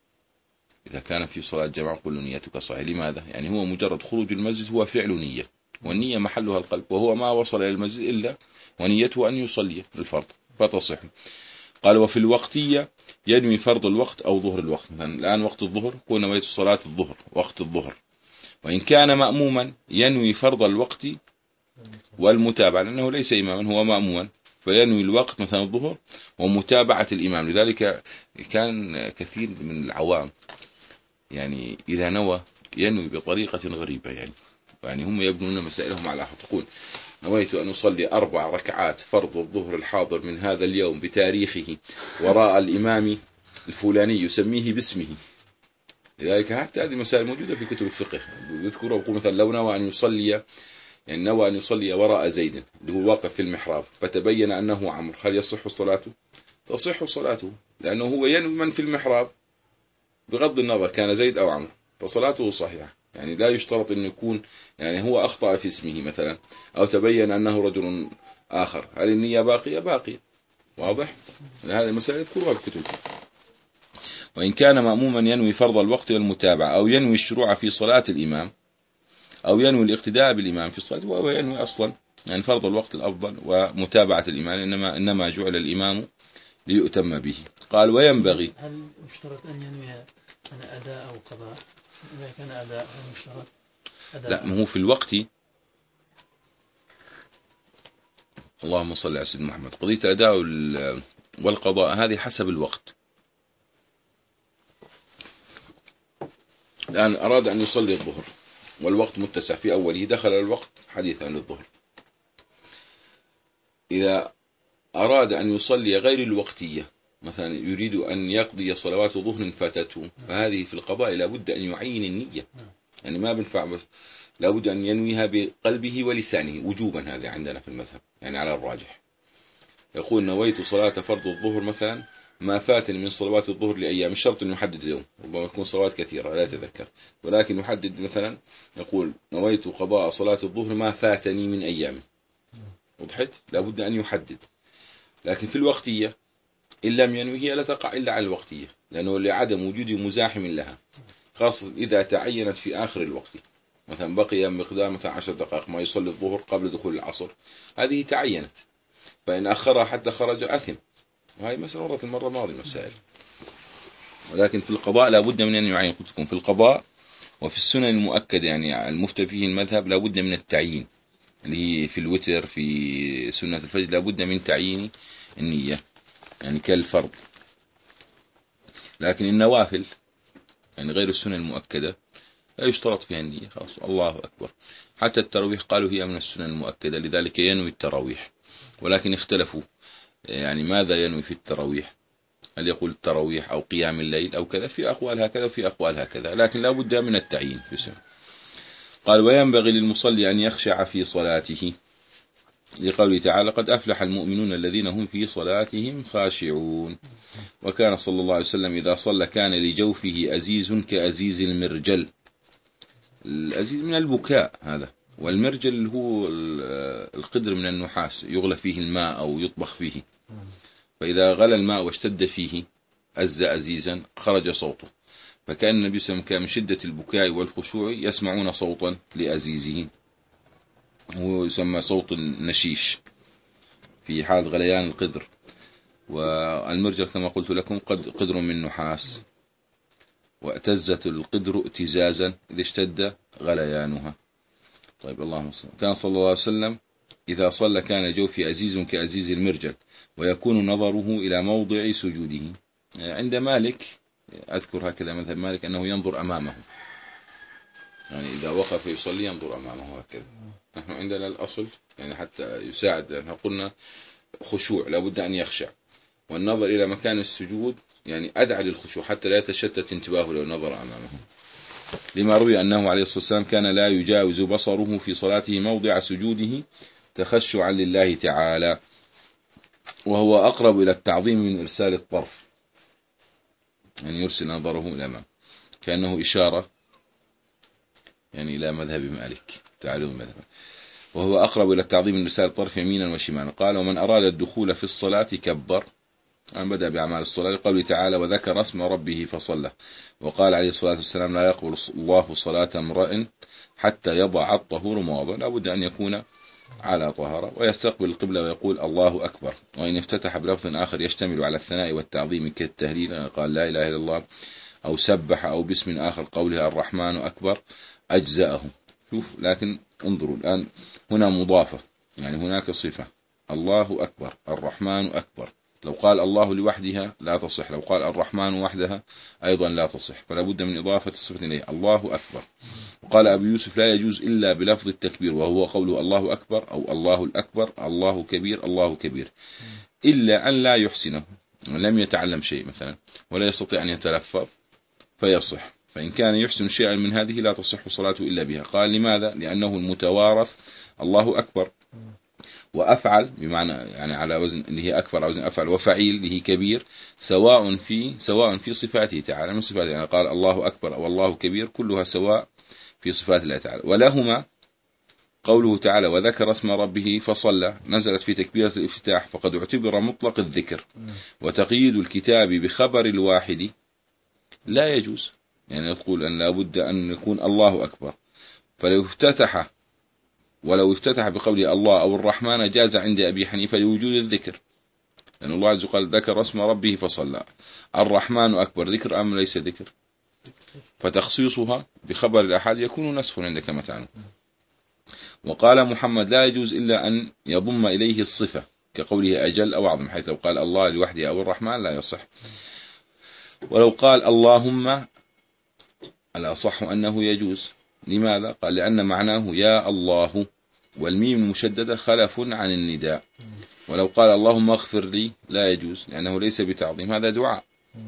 إذا كان في صلاة جماعة قل نيتك صحيحة. لماذا؟ يعني هو مجرد خروج المسجد هو فعل نية، والنية محلها القلب، وهو ما وصل إلى المسجد إلا ونيته أن يصلي الفرض فتصح. قال: وفي الوقتية ينوي فرض الوقت أو ظهر الوقت، مثلا الآن وقت الظهر قلنا نويت صلاة الظهر وقت الظهر. وإن كان مأموما ينوي فرض الوقت والمتابعة، لأنه ليس إماما هو مأموما، فينوي الوقت مثلا الظهر ومتابعة الإمام. لذلك كان كثير من العوام يعني إذا نوى ينوي بطريقة غريبة، يعني يعني هم يبنون مسائلهم على تقول نويت أن أصلي أربع ركعات فرض الظهر الحاضر من هذا اليوم بتاريخه وراء الإمام الفلاني يسميه باسمه. لذلك حتى هذه مسائل موجودة في كتب الفقه، يذكروا يقول مثلا لو نوى أن يصلي يعني نوى أن يصلي وراء زيد اللي هو واقف في المحراب فتبين أنه عمرو، هل يصح صلاته؟ تصح صلاته، لأنه هو ينوي من في المحراب بغض النظر كان زيد أو عمرو، فصلاته صحيحة. يعني لا يشترط أن يكون يعني هو أخطأ في اسمه مثلا أو تبين أنه رجل آخر، هل النية باقية؟ باقية. واضح؟ هذه المسألة يذكرها الكتب. وإن كان مأموما ينوي فرض الوقت والمتابعة أو ينوي الشروع في صلاة الإمام أو ينوي الاقتداء بالإمام في الصلاة، وهو ينوي أصلا يعني فرض الوقت الأفضل ومتابعة الإمام، إنما إنما جعل الإمام ليؤتم به. قال وينبغي. هل يشترط أن ينوي أنا أداء أو قضاء؟ إذا كان أداء هل يشترط أداء؟ لا، ما هو في الوقت. اللهم صل على سيدنا محمد. قضية الأداء والقضاء هذه حسب الوقت. الآن أراد أن يصلي الظهر والوقت متسع في أوله، دخل الوقت حديث عن الظهر. إذا أراد أن يصلي غير الوقتية مثلا يريد أن يقضي صلوات ظهر فاتته، فهذه في القضاء لابد أن يعين النية، يعني ما بنفع، لابد أن ينويها بقلبه ولسانه وجوبا. هذا عندنا في المذهب يعني على الراجح. يقول نويت صلاة فرض الظهر مثلا ما فاتني من صلوات الظهر لأيام، الشرط أن يحدد اليوم، ربما يكون صلوات كثيرة لا يتذكر، ولكن يحدد مثلا يقول نويت قضاء صلاة الظهر ما فاتني من أيام. وضحت؟ لابد أن يحدد. لكن في الوقتية إن لم ينوي هي لا تقع إلا على الوقتية، لأنه لعدم وجود مزاحم لها، خاصة إذا تعينت في آخر الوقت، مثلا بقي مقدار مثلا عشر دقائق ما يصلي الظهر قبل دخول العصر، هذه تعينت، فإن أخرها حتى خرج أثم، وهي مسألة مرت المرة الماضية مسائل. ولكن في القضاء لابد من أن يعين. قلت لكم في القضاء وفي السنن المؤكدة يعني المفتى فيه المذهب لابد من التعيين، اللي هي في الوتر في سنة الفجر لابد من تعيين النية يعني كالفرض. لكن النوافل يعني غير السنن المؤكدة لا يشترط فيها النية، خلاص الله أكبر. حتى التراويح قالوا هي من السنن المؤكدة، لذلك ينوي التراويح. ولكن اختلفوا يعني ماذا ينوي في التراويح، هل يقول التراويح أو قيام الليل أو كذا، في أقوال هكذا وفي أقوال هكذا، لكن لا بد من التعيين في السنة. قال وينبغي للمصلي أن يخشع في صلاته لقوله تعالى قد أفلح المؤمنون الذين هم في صلاتهم خاشعون. وكان صلى الله عليه وسلم إذا صلى كان لجوفه أزيز كأزيز المرجل. الأزيز من البكاء هذا، والمرجل هو القدر من النحاس يغلى فيه الماء أو يطبخ فيه، فإذا غلى الماء واشتد فيه أز أزيزا خرج صوته. فكان النبي صلى الله عليه وسلم كان من شدة البكاء والخشوع يسمعون صوتا لأزيزه، هو يسمى صوت النشيش في حال غليان القدر. والمرجل كما قلت لكم قد قدر من نحاس، واعتزت القدر اتزازا إذا اشتد غليانها. طيب اللهم صل. كان صلى الله عليه وسلم إذا صلى كان جوفي أزيز كأزيز المرجل، ويكون نظره إلى موضع سجوده. عند مالك أذكر هكذا مذهب مالك أنه ينظر أمامه، يعني إذا وقف يصلي ينظر أمامه هكذا. نحن عندنا الأصل يعني حتى يساعد، نحن قلنا خشوع لابد أن يخشع، والنظر إلى مكان السجود يعني أدعى للخشوع حتى لا يتشتت انتباهه لو نظر أمامه، لما روي أنه عليه الصلاة والسلام كان لا يجاوز بصره في صلاته موضع سجوده تخشعا لله تعالى، وهو أقرب إلى التعظيم من إرسال الطرف، يعني يرسل نظره إلى الأمام كأنه إشارة يعني إلى مذهب مالك تعالوا مذهب، وهو أقرب إلى التعظيم من إرسال الطرف يمينا وشمالا. قال ومن أراد الدخول في الصلاة كبر، أن بدأ بأعمال الصلاة قوله تعالى وذكر اسم ربه فصلى. وقال عليه الصلاة والسلام لا يقبل الله صلاة امرئ حتى يضع الطهور مواضعه، لا بد أن يكون على طهارة، ويستقبل القبلة ويقول الله أكبر. وإن افتتح بلفظ آخر يشتمل على الثناء والتعظيم كالتهليل قال لا إله إلا الله، أو سبح، أو باسم آخر قوله الرحمن أكبر أجزاءه. شوف لكن انظروا الآن هنا مضافة، يعني هناك صفة الله أكبر الرحمن أكبر، لو قال الله لوحدها لا تصح، لو قال الرحمن وحدها أيضا لا تصح، فلا بد من إضافة الصفة إليه الله أكبر. وقال أبو يوسف لا يجوز إلا بلفظ التكبير، وهو قوله الله أكبر أو الله الأكبر الله كبير الله كبير، إلا أن لا يحسنه، لم يتعلم شيء مثلا ولا يستطيع أن يتلفظ فيصح، فإن كان يحسن شيئا من هذه لا تصح صلاته إلا بها. قال لماذا؟ لأنه المتوارث الله أكبر، وأفعل بمعنى يعني على وزن اللي هي أكبر، على وزن أفعل، وفعيل اللي هي كبير، سواء في سواء في صفاته تعالى من صفاته، يعني قال الله أكبر أو الله كبير كلها سواء في صفات الله تعالى. ولهما قوله تعالى وذكر اسم ربه فصلى نزلت في تكبيرة الافتتاح، فقد اعتبر مطلق الذكر، وتقييد الكتاب بخبر الواحد لا يجوز، يعني يقول أن لابد أن يكون الله أكبر. فلو افتتح ولو افتتح بقوله الله أو الرحمن جاز عند أبي حنيفة لوجود الذكر، لأن الله عز وجل ذكر اسم ربه فصلى. الرحمن أكبر ذكر أم ليس ذكر؟ فتخصيصها بخبر الأحد يكون نسخ عندك كما تعلم. وقال محمد لا يجوز إلا أن يضم إليه الصفة كقوله أجل أو أعظم، حيث لو قال الله لوحده أو الرحمن لا يصح. ولو قال اللهم الأصح أنه يجوز. لماذا؟ قال لأن معناه يا الله، والميم المشددة خلف عن النداء. ولو قال اللهم اغفر لي لا يجوز لأنه ليس بتعظيم، هذا دعاء.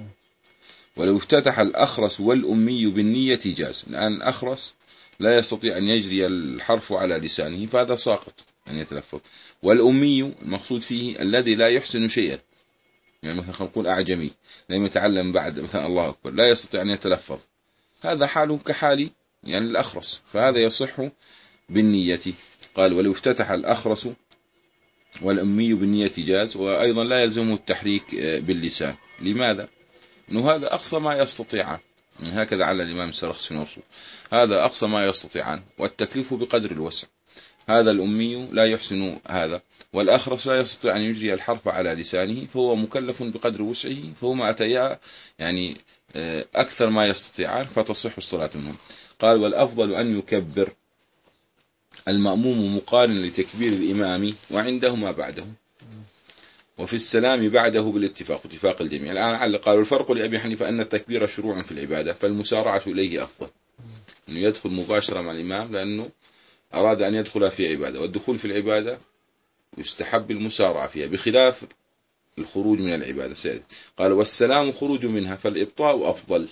ولو افتتح الأخرس والأمي بالنية جاز، لأن الأخرس لا يستطيع أن يجري الحرف على لسانه فهذا ساقط أن يتلفظ. والأمي المقصود فيه الذي لا يحسن شيئا، يعني مثلا نقول أعجمي لم يتعلم بعد مثلا الله أكبر لا يستطيع أن يتلفظ، هذا حاله كحالي يعني الأخرس، فهذا يصح بالنية. قال ولو افتتح الأخرس والأمي بالنية جاز، وأيضا لا يلزمه التحريك باللسان. لماذا؟ أنه هذا أقصى ما يستطيعان، هكذا على الإمام السرخسي نصه، هذا أقصى ما يستطيعان والتكليف بقدر الوسع. هذا الأمي لا يحسن هذا، والأخرس لا يستطيع أن يجري الحرف على لسانه، فهو مكلف بقدر وسعه، فهما أتيا يعني أكثر ما يستطيعان فتصح الصلاة منهم. قال والأفضل أن يكبر المأموم مقارن لتكبير الإمام وعندهما بعده، وفي السلام بعده بالاتفاق اتفاق الجميع. الآن على قالوا الفرق لأبي حنيفة أن التكبير شروع في العبادة، فالمسارعة إليه أفضل، أنه يدخل مباشرة مع الإمام لأنه أراد أن يدخل في عبادة، والدخول في العبادة يستحب المسارعة فيها بخلاف الخروج من العبادة سيد. قال والسلام خروج منها فالإبطاء أفضل.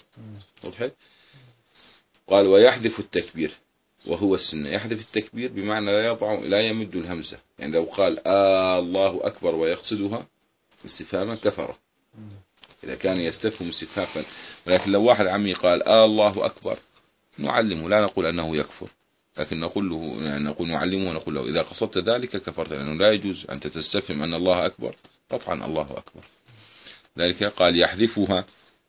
قال ويحذف التكبير وهو السنة، يحذف التكبير بمعنى لا يضع لا يمد الهمزة، يعني لو قال آه الله أكبر ويقصدها استفهاما كفر إذا كان يستفهم استفهاما. ولكن لو واحد عمي قال آه الله أكبر نعلمه، لا نقول أنه يكفر، لكن نقول له يعني نقول نعلمه ونقول له إذا قصدت ذلك كفرت، لأنه لا يجوز أن تستفهم أن الله أكبر، قطعا الله أكبر. ذلك قال يحذفها،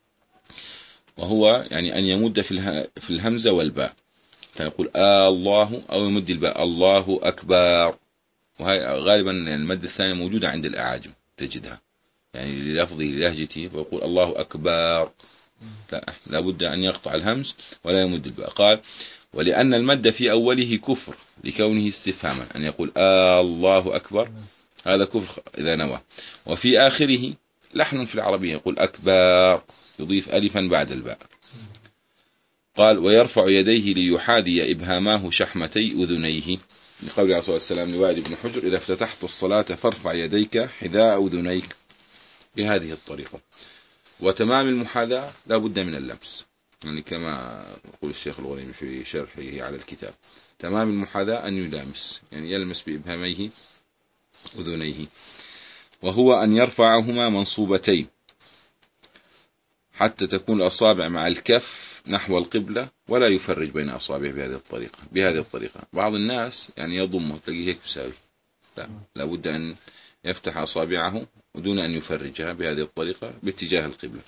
وهو يعني أن يمد في في الهمزة والباء، يقول آه الله أو يمد الباء الله أكبر، وهي غالبا المد الثانية موجودة عند الأعاجم تجدها، يعني للفظه للهجته ويقول الله أكبر، لا لابد أن يقطع الهمز ولا يمد الباء. قال ولأن المد في أوله كفر لكونه استفهاما، أن يقول آه الله أكبر هذا كفر إذا نوى. وفي آخره لحن في العربية يقول أكبر يضيف ألفا بعد الباء. قال ويرفع يديه ليحاذي إبهاماه شحمتي أذنيه، لقول عليه الصلاة والسلام لوائل بن حجر إذا افتتحت الصلاة فارفع يديك حذاء أذنيك، بهذه الطريقة. وتمام المحاذاة لا بد من اللمس، يعني كما يقول الشيخ الغنيمي في شرحه على الكتاب تمام المحاذاة أن يلامس، يعني يلمس بإبهاميه أذنيه. وهو أن يرفعهما منصوبتين حتى تكون الأصابع مع الكف نحو القبلة، ولا يفرج بين أصابعه بهذه الطريقة. بهذه الطريقة بعض الناس يعني يضمه تلاقيه هيك بساوي، لا لابد أن يفتح أصابعه ودون أن يفرجها بهذه الطريقة باتجاه القبلة.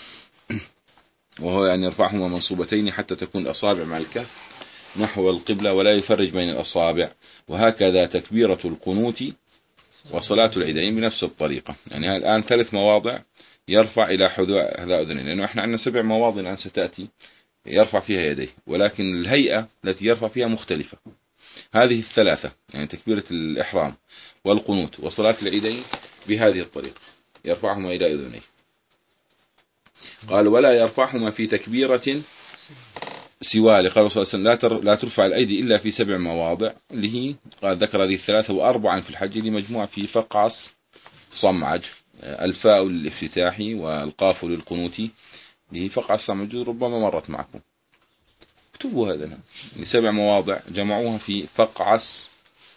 وهو أن يرفعهما منصوبتين حتى تكون الأصابع مع الكف نحو القبلة ولا يفرج بين الأصابع. وهكذا تكبيرة القنوت وصلاة العيدين بنفس الطريقة، يعني الآن ثلاث مواضع يرفع إلى حذاء أذنين، لأنه إحنا عندنا سبع مواضع الآن ستأتي يرفع فيها يديه، ولكن الهيئة التي يرفع فيها مختلفة. هذه الثلاثة يعني تكبيرة الإحرام والقنوت وصلاة العيدين بهذه الطريقة يرفعهما إلى أذنيه. قال ولا يرفعهما في تكبيرة سواه، لقال صلى الله عليه وسلم لا ترفع الأيدي إلا في سبع مواضع، اللي هي قال ذكر هذه الثلاثة وأربعا في الحج، لمجموعة في فقعص صمعج، الفاء للافتتاح والقاف للقنوت اللي فقع الصمعج ربما مرت معكم، اكتبوا هذا يعني سبع مواضع جمعوها في فقعس،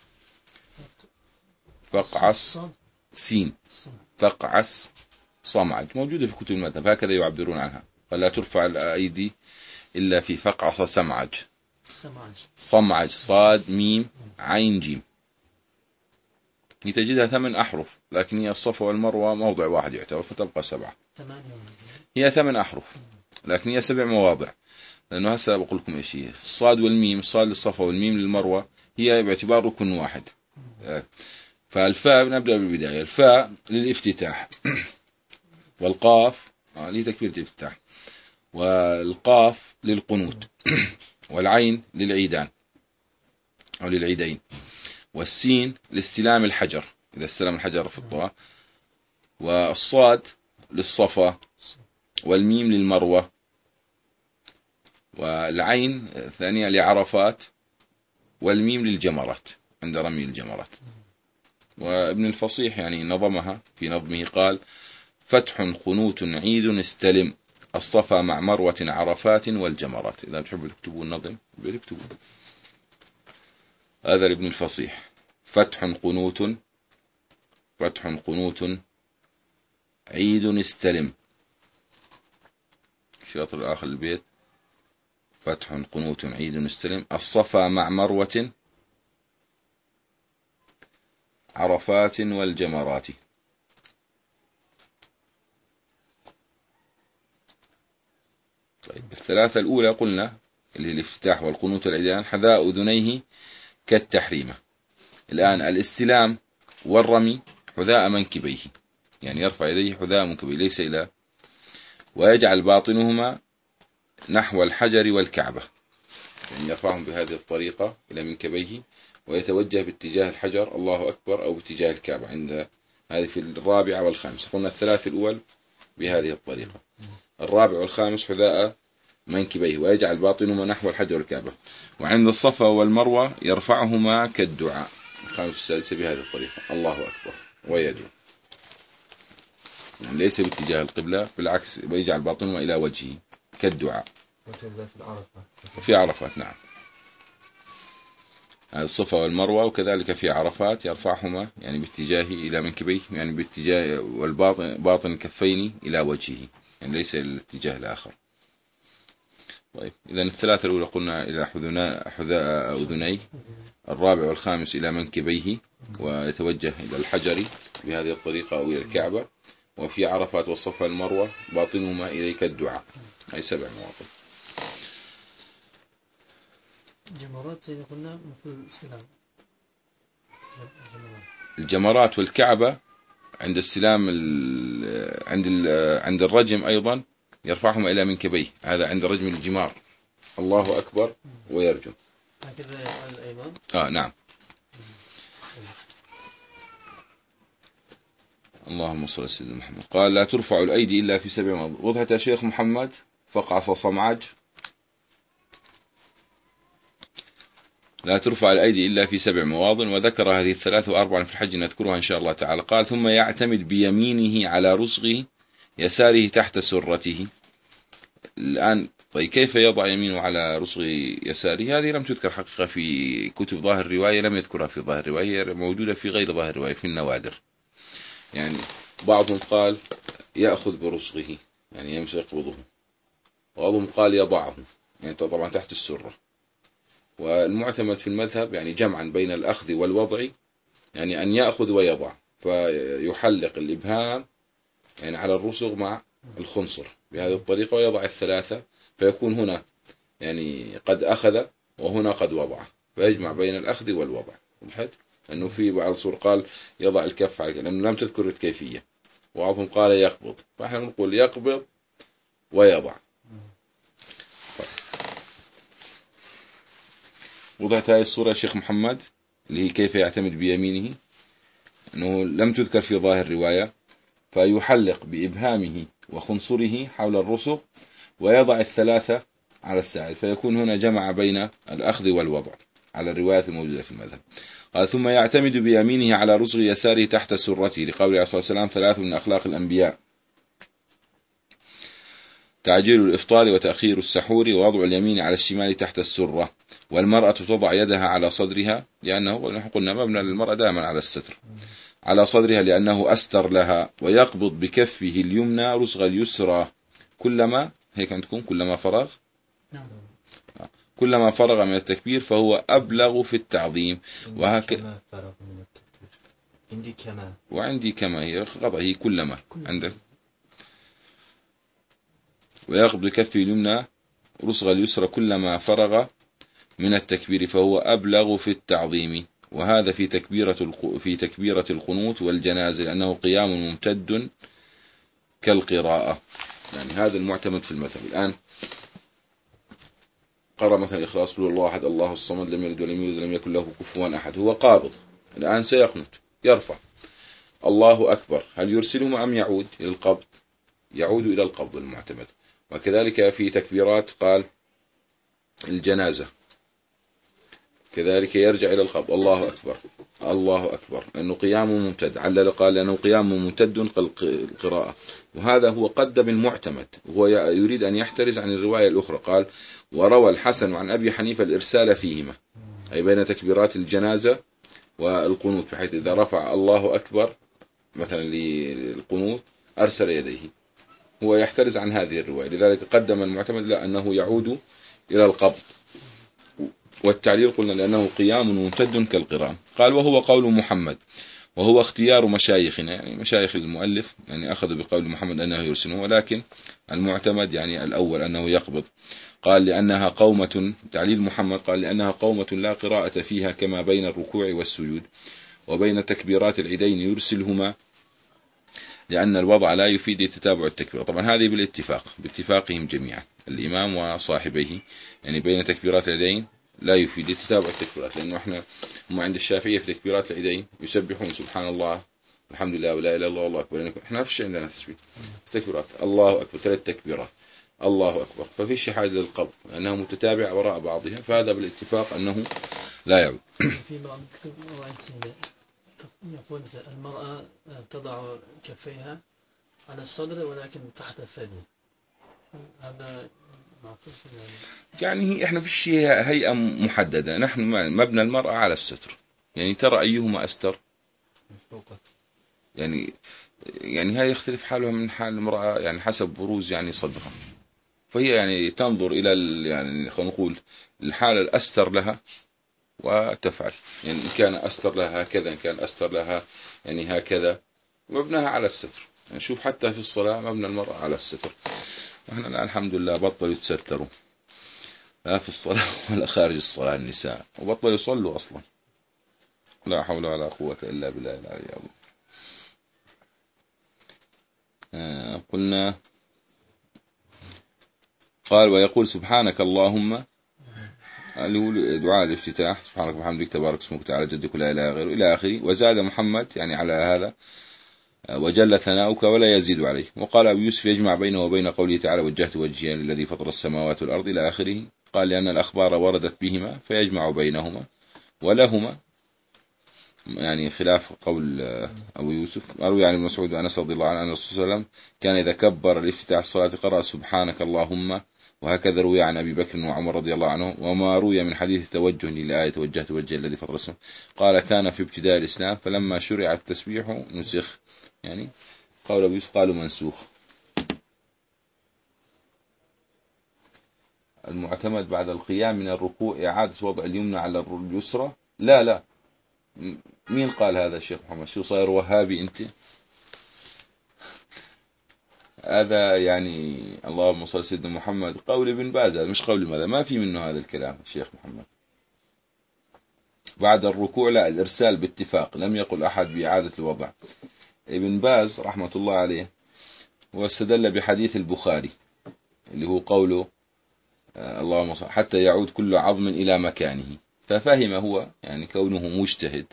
فقعس سين، فقعس صمعج، موجودة في كتب المذهب هكذا يعبرون عنها. فلا ترفع الأيدي إلا في فقعس سمعج، صمعج صاد ميم عين جيم. تجدها ثمان أحرف، لكن هي الصفا والمروة موضع واحد يعتبر، فتبقى سبعة. هي ثمان أحرف لكن هي سبع مواضع، لأنه هسه بقول لكم إيش هي. الصاد والميم، الصاد للصفا والميم للمروة، هي باعتبار ركن واحد. فالفاء نبدأ بالبداية، الفاء للافتتاح، والقاف لتكبيرة الافتتاح، والقاف للقنوت، والعين للعيدان أو للعيدين، والسين لاستلام الحجر إذا استلم الحجر في الطواف، والصاد للصفا، والميم للمروة، والعين الثانية لعرفات، والميم للجمرات عند رمي الجمرات. وابن الفصيح يعني نظمها في نظمه قال: فتح قنوت عيد استلم الصفا مع مروة عرفات والجمرات. إذا تحبوا تكتبوا النظم بيكتبوا هذا لابن الفصيح: فتح قنوت، فتح قنوت عيد استلم، الشاطر الآخر البيت: فتح قنوت عيد استلم الصفا مع مروة عرفات والجمرات. طيب الثلاثة الأولى قلنا اللي هي الافتتاح والقنوت والعيدان حذاء أذنيه كالتحريمة. الآن الاستلام والرمي حذاء منكبيه، يعني يرفع يديه حذاء منكبيه ليس إلى، ويجعل باطنهما نحو الحجر والكعبة، يعني يرفعهم بهذه الطريقة إلى منكبيه ويتوجه باتجاه الحجر الله أكبر أو باتجاه الكعبة. عند هذه في الرابعة والخامسة. قلنا الثلاث الأول بهذه الطريقة، الرابع والخامس حذاء منكبيه ويجعل باطنهما نحو الحجر والكعبة. وعند الصفا والمروة يرفعهما كالدعاء، الخامس والسادسة بهذه الطريقة الله أكبر ويدعو، يعني ليس باتجاه القبلة، بالعكس ويجعل باطنهما إلى وجهه كالدعاء. في عرفات نعم، الصفا والمروة وكذلك في عرفات يرفعهما يعني باتجاه إلى منكبيه، يعني باتجاه والباطن باطن الكفين إلى وجهه، يعني ليس الاتجاه الآخر. طيب إذا الثلاثة الأولى قلنا إلى حذاء أذنيه، الرابع والخامس إلى منكبيه ويتوجه إلى الحجر بهذه الطريقة أو إلى الكعبة، وفي عرفات والصفا والمروة باطنهما إليك الدعاء. أي سبع مواطن. الجمرات زي قلنا مثل السلام، الجمرات والكعبة عند السلام عند عند الرجم أيضا يرفعهما إلى منكبيه، هذا عند رجم الجمار الله أكبر ويرجم هكذا أيضا. آه نعم. اللهم صل على سيدنا محمد. قال: لا ترفع الأيدي إلا في سبع مواضع. وضحت يا شيخ محمد؟ فقعص صمعج. لا ترفع الأيدي إلا في سبع مواضع، وذكر هذه الثلاثة وأربعة في الحج نذكرها إن شاء الله تعالى. قال: ثم يعتمد بيمينه على رسغه، يساره تحت سرته. الآن طيب كيف يضع يمينه على رسغ يساره؟ هذه لم تذكر حقيقة في كتب ظاهر الرواية، لم يذكرها في ظاهر الرواية، موجودة في غير ظاهر الرواية في النوادر. يعني بعضهم قال يأخذ برسغه يعني يمشي يقبضه، وبعضهم قال يضعه يعني طبعا تحت السرة. والمعتمد في المذهب يعني جمعا بين الأخذ والوضع، يعني أن يأخذ ويضع، فيحلق الإبهام يعني على الرسغ مع الخنصر بهذه الطريقة ويضع الثلاثة، فيكون هنا يعني قد أخذ وهنا قد وضع، فيجمع بين الأخذ والوضع. وضحت؟ أنه في بعض الصور قال يضع الكف على، لأنه لم تذكر الكيفية. وبعضهم قال يقبض، فإحنا نقول يقبض ويضع. وضعت هذه الصورة يا شيخ محمد اللي هي كيف يعتمد بيمينه، أنه لم تذكر في ظاهر الرواية، فيحلق بإبهامه وخنصره حول الرسغ ويضع الثلاثة على الساعد، فيكون هنا جمع بين الأخذ والوضع على الروايات الموجودة في المذهب. قال: ثم يعتمد بيمينه على رسغ يساره تحت سرته، لقوله عليه الصلاة والسلام: ثلاث من أخلاق الأنبياء: تعجيل الإفطار وتأخير السحور ووضع اليمين على الشمال تحت السرة. والمرأة تضع يدها على صدرها لأنه قلنا مبنى المرأة دائما على الستر، على صدرها لأنه أستر لها. ويقبض بكفه اليمنى رسغ اليسرى كلما هيك عندكم كلما فرغ كلما فرغ من التكبير فهو أبلغ في التعظيم. وهكذا عندي كما وعندي كما هي خطأ، هي كلما عندك. ويقبض بكفه اليمنى رسغ اليسرى كلما فرغ من التكبير فهو أبلغ في التعظيم. وهذا في تكبيرة في تكبيرة القنوت والجنازة لأنه قيام ممتد كالقراءة. يعني هذا المعتمد في المذهب. الآن قرأ مثلا الإخلاص قل الله أحد الله الصمد لم يلد ولم يولد ولم يكن له كفوا أحد، هو قابض الآن سيقنت يرفع الله أكبر، هل يرسلهما أم يعود إلى القبض؟ يعود إلى القبض المعتمد. وكذلك في تكبيرات قال الجنازة كذلك يرجع إلى القبض الله أكبر الله أكبر لأنه قيام ممتد، علل قال لأنه قيام ممتد كالقراءة. وهذا هو قدم المعتمد، وهو يريد أن يحترز عن الرواية الأخرى. قال وروى الحسن عن أبي حنيفة الإرسال فيهما، أي بين تكبيرات الجنازة والقنوت، بحيث إذا رفع الله أكبر مثلا للقنوت أرسل يديه. هو يحترز عن هذه الرواية، لذلك قدم المعتمد لأنه يعود إلى القبض. والتعليل قلنا لأنه قيام ممتد كالقراءة. قال وهو قول محمد وهو اختيار مشايخنا، يعني مشايخ المؤلف يعني أخذ بقول محمد أنه يرسله، ولكن المعتمد يعني الأول أنه يقبض. قال لأنها قومة، تعليل محمد قال لأنها قومة لا قراءة فيها كما بين الركوع والسجود وبين تكبيرات العيدين يرسلهما، لأن الوضع لا يفيد تتابع التكبير. طبعا هذه بالاتفاق باتفاقهم جميعا الإمام وصاحبيه، يعني بين تكبيرات العيدين لا يفيد تتابع التكبيرات، لأنه احنا هم عند الشافعية في تكبيرات العيدين يسبحون سبحان الله الحمد لله ولا إله إلا الله والله أكبر. احنا نفس عندنا تسبيح تكبيرات الله أكبر ثلاث تكبيرات الله أكبر، ففيش حاجة للقبض لأنها متتابعة وراء بعضها، فهذا بالاتفاق أنه لا يعود. في بعض كتب يقول المرأة تضع كفيها على الصدر ولكن تحت الثدي، هذا يعني احنا في شيء هيئة محددة، نحن مبنى المرأة على الستر، يعني ترى أيهما أستر، يعني يعني هاي يختلف حالها من حال المرأة يعني حسب بروز يعني صدرها، فهي يعني تنظر إلى يعني خلينا نقول الحالة الأستر لها وتفعل. يعني إن كان أستر لها هكذا، إن كان أستر لها يعني هكذا، مبناها على الستر. يعني شوف حتى في الصلاة مبنى المرأة على الستر. احنا الآن الحمد لله بطلوا يتستروا لا في الصلاة ولا خارج الصلاة النساء، وبطلوا يصلوا أصلا. لا حول ولا قوة إلا بالله العلي العظيم. آه قلنا قال ويقول سبحانك اللهم، اللي هو دعاء الافتتاح سبحانك وبحمدك تبارك اسمك تعالى جدك لا إله غيره إلى آخره. وزاد محمد يعني على هذا وجل ثناؤك ولا يزيد عليه. وقال أبو يوسف يجمع بينه وبين قوله تعالى وجهت وجهي للذي فطر السماوات والأرض إلى آخره. قال لأن الأخبار وردت بهما فيجمع بينهما ولهما، يعني خلاف قول أبو يوسف. أروي عن ابن مسعود وأنس رضي الله عنه أن الرسول صلى الله عليه وسلم كان إذا كبر الافتتاح الصلاة قرأ سبحانك اللهم، وهكذا روي عن أبي بكر وعمر رضي الله عنه. وما روي من حديث توجه لآية وجهت وجهي الذي فطر السماوات قال كان في ابتداء الإسلام فلما شرع التسبيح نسخ، يعني قول أبو يوسف قالوا منسوخ. المعتمد بعد القيام من الركوع إعادة وضع اليمنى على اليسرى. لا لا، مين قال هذا الشيخ محمد؟ شو صاير وهابي أنت؟ هذا يعني اللهم صل سيدنا محمد قول ابن باز، هذا مش قول ماذا، ما في منه هذا الكلام الشيخ محمد. بعد الركوع لا، الإرسال باتفاق، لم يقل أحد بإعادة الوضع. ابن باز رحمة الله عليه واستدل بحديث البخاري اللي هو قوله اللهم صل حتى يعود كل عظم إلى مكانه، ففهم هو يعني كونه مجتهد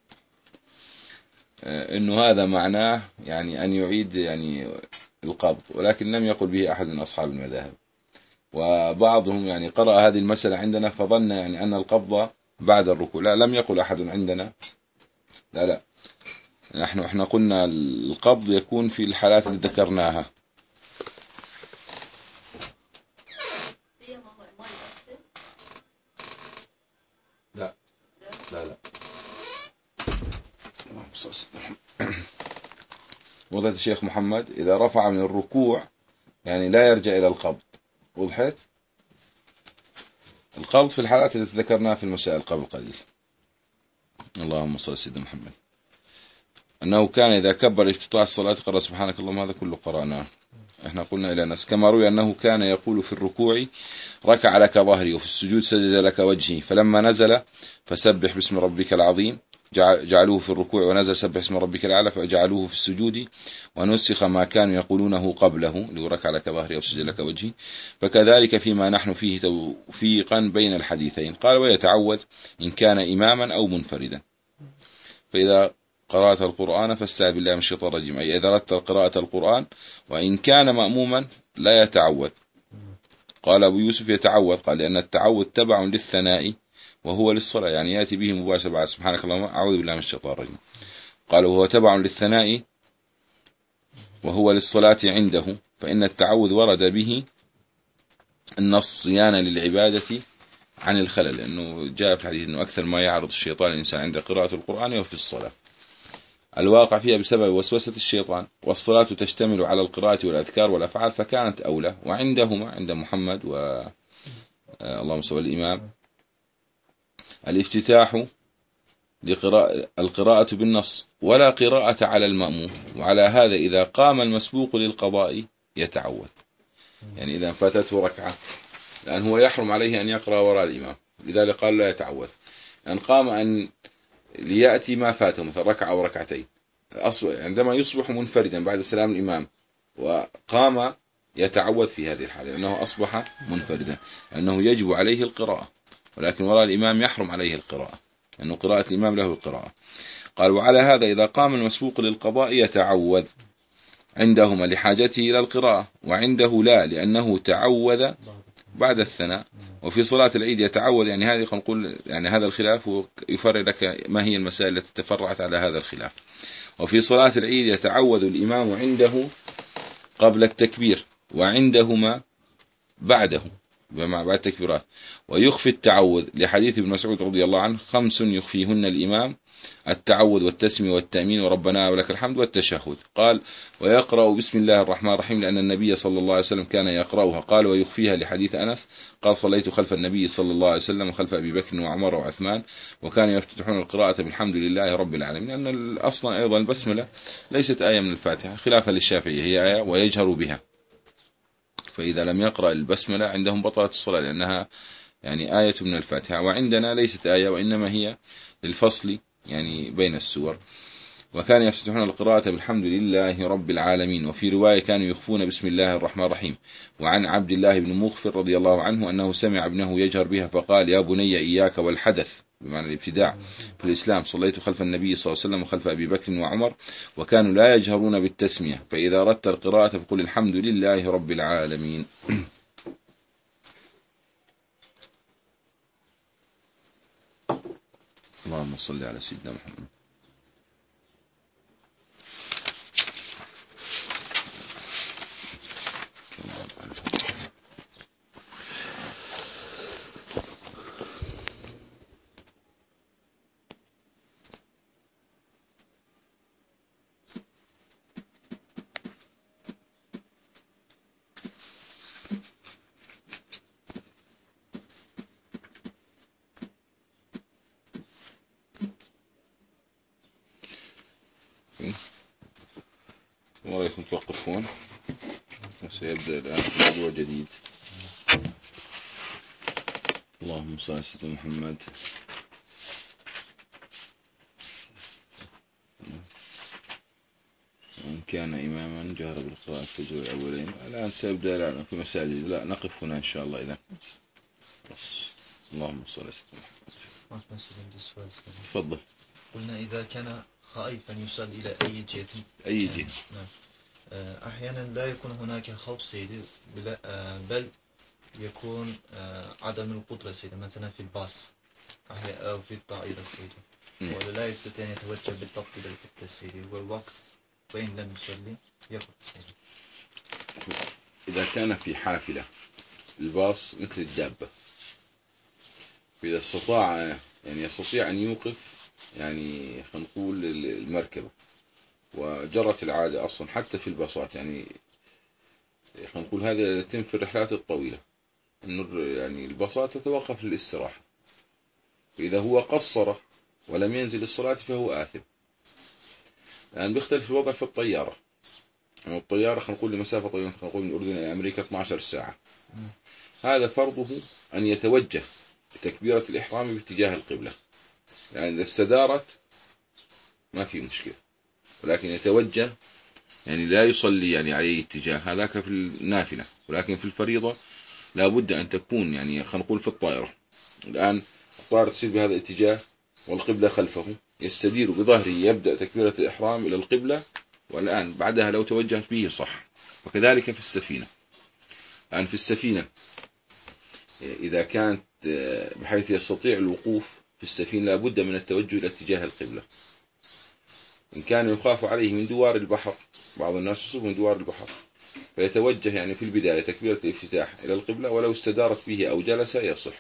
انه هذا معناه يعني ان يعيد يعني القبض، ولكن لم يقل به احد من اصحاب المذاهب. وبعضهم يعني قرأ هذه المسألة عندنا فظن يعني ان القبض بعد الركوع، لا لم يقل احد عندنا، لا لا نحن احنا قلنا القبض يكون في الحالات اللي ذكرناها. وضعت الشيخ محمد إذا رفع من الركوع يعني لا يرجع إلى القبض. وضحت؟ القبض في الحالات التي ذكرناها في المسائل قبل قليل. اللهم صل على سيدنا محمد. أنه كان إذا كبر افتتاح الصلاة قرأ سبحانك اللهم، هذا كله قرأناه. احنا قلنا إلى ناس كما روي أنه كان يقول في الركوع ركع لك ظهري، وفي السجود سجد لك وجهي، فلما نزل فسبح باسم ربك العظيم جعلوه في الركوع، ونزل سبح اسم ربك الأعلى فجعلوه في السجود، ونسخ ما كانوا يقولونه قبله لركع لك ظهري وسجد لك وجهي. فكذلك فيما نحن فيه توفيقا بين الحديثين. قال ويتعوذ إن كان إماما أو منفردا. فإذا قرأت القرآن فاستعذ بالله من الشيطان الرجيم، أي إذا أردت قراءة القرآن. وإن كان مأموما لا يتعوذ. قال أبو يوسف يتعوذ، قال لأن التعوذ تبع للثناء وهو للصلاة، يعني يأتي به مباشرة بعد سبحانك اللهم أعوذ بالله من الشيطان الرجيم. قال وهو تبع للثناء وهو للصلاة عنده، فإن التعوذ ورد به النص صيانة للعبادة عن الخلل، لأنه جاء في الحديث أنه أكثر ما يعرض الشيطان الإنسان عند قراءة القرآن وفي الصلاة الواقع فيها بسبب وسوسة الشيطان. والصلاة تشتمل على القراءة والأذكار والأفعال فكانت أولى. وعندهما عند محمد و اللهم صل على الإمام الافتتاح لقراءة القراءة بالنص ولا قراءة على المأموم. وعلى هذا إذا قام المسبوق للقضاء يتعوذ، يعني إذا فاتته ركعة، لأن هو يحرم عليه أن يقرأ وراء الإمام، لذلك قال لا يتعوذ. أن قام أن ليأتي ما فاته مثل ركعة أو ركعتين، عندما يصبح منفردا بعد سلام الإمام وقام يتعوذ في هذه الحالة، لأنه أصبح منفردا، لأنه يجب عليه القراءة، ولكن وراء الإمام يحرم عليه القراءة، لأنه قراءة الإمام له القراءة. قال وعلى هذا إذا قام المسبوق للقضاء يتعوذ عندهما لحاجته إلى القراءة، وعنده لا لأنه تعوذ بعد الثناء. وفي صلاة العيد يتعوذ، يعني هذه نقول يعني هذا الخلاف يفرق لك ما هي المسائل التي تفرعت على هذا الخلاف. وفي صلاة العيد يتعوذ الإمام عنده قبل التكبير وعندهما بعده بعد التكبيرات، ويخفي التعوذ لحديث ابن مسعود رضي الله عنه خمس يخفيهن الإمام: التعوذ والتسمية والتأمين وربنا ولك الحمد والتشهد. قال ويقرأ بسم الله الرحمن الرحيم لأن النبي صلى الله عليه وسلم كان يقرأها. قال ويخفيها لحديث أنس قال صليت خلف النبي صلى الله عليه وسلم وخلف أبي بكر وعمر وعثمان وكانوا يفتتحون القراءة بالحمد لله رب العالمين، لأن أصلا أيضا البسملة ليست آية من الفاتحة خلافا للشافعي، هي آية ويجهر بها، فإذا لم يقرأ البسملة عندهم بطلت الصلاة لأنها يعني آية من الفاتحة. وعندنا ليست آية وإنما هي للفصل يعني بين السور. وكان يفتتحون القراءة بالحمد لله رب العالمين. وفي رواية كانوا يخفون بسم الله الرحمن الرحيم. وعن عبد الله بن مغفر رضي الله عنه أنه سمع ابنه يجهر بها فقال يا بني إياك والحدث، بمعنى الابتداع في الإسلام، صليت خلف النبي صلى الله عليه وسلم وخلف أبي بكر وعمر وكانوا لا يجهرون بالتسمية، فإذا أردت القراءة فقل الحمد لله رب العالمين. اللهم صل على سيدنا محمد. ورأيكم توقفون وسيبدأ الآن موضوع جديد. اللهم صل على سيدنا محمد. وإن كان إماما جهر بالقراءة في الفجر الأولين. الآن سيبدأ الآن في مساجد، لا نقف هنا إن شاء الله. إذا اللهم صل على سيدنا محمد. تفضل. قلنا إذا كان خائفا يصل إلى أي جهة أي جهة. نعم. أحيانا لا يكون هناك خوف سيدي، بل يكون عدم القدرة سيدي، مثلا في الباص أو في الطائرة سيدي، ولا لا يستطيع أن يتوجه بالضبط إلى القبلة سيدي، والوقت وإن لم يصلي يقرأ سيدي. إذا كان في حافلة الباص مثل الدابة، فإذا استطاع يعني يستطيع أن يوقف يعني خلينا نقول المركبة وجرت العادة أصلا حتى في الباصات، يعني خلينا نقول هذا يتم في الرحلات الطويلة، إنه يعني الباصات تتوقف للاستراحة، فإذا هو قصر ولم ينزل الصلاة فهو آثم. الآن بيختلف الوضع في الطيارة، يعني الطيارة خلينا نقول لمسافة طويلة، خلينا نقول من الأردن إلى أمريكا اثنتي عشرة ساعة، هذا فرضه أن يتوجه بتكبيرة الإحرام باتجاه القبلة، يعني إذا استدارت ما في مشكلة، ولكن يتوجه يعني لا يصلي يعني عليه اتجاه، هذاك في النافلة، ولكن في الفريضة لا بد أن تكون يعني خلينا نقول في الطائرة، الآن الطائرة تسير بهذا الاتجاه والقبلة خلفه، يستدير بظهره، يبدأ تكبيرة الإحرام إلى القبلة، والآن بعدها لو توجهت به صح. وكذلك في السفينة، الآن في السفينة إذا كانت بحيث يستطيع الوقوف في السفينة لا بد من التوجه إلى اتجاه القبلة. إن كان يخاف عليه من دوار البحر، بعض الناس يصيب من دوار البحر، فيتوجه يعني في البداية تكبيرة الافتتاح إلى القبلة، ولو استدارت به أو جلس يصح.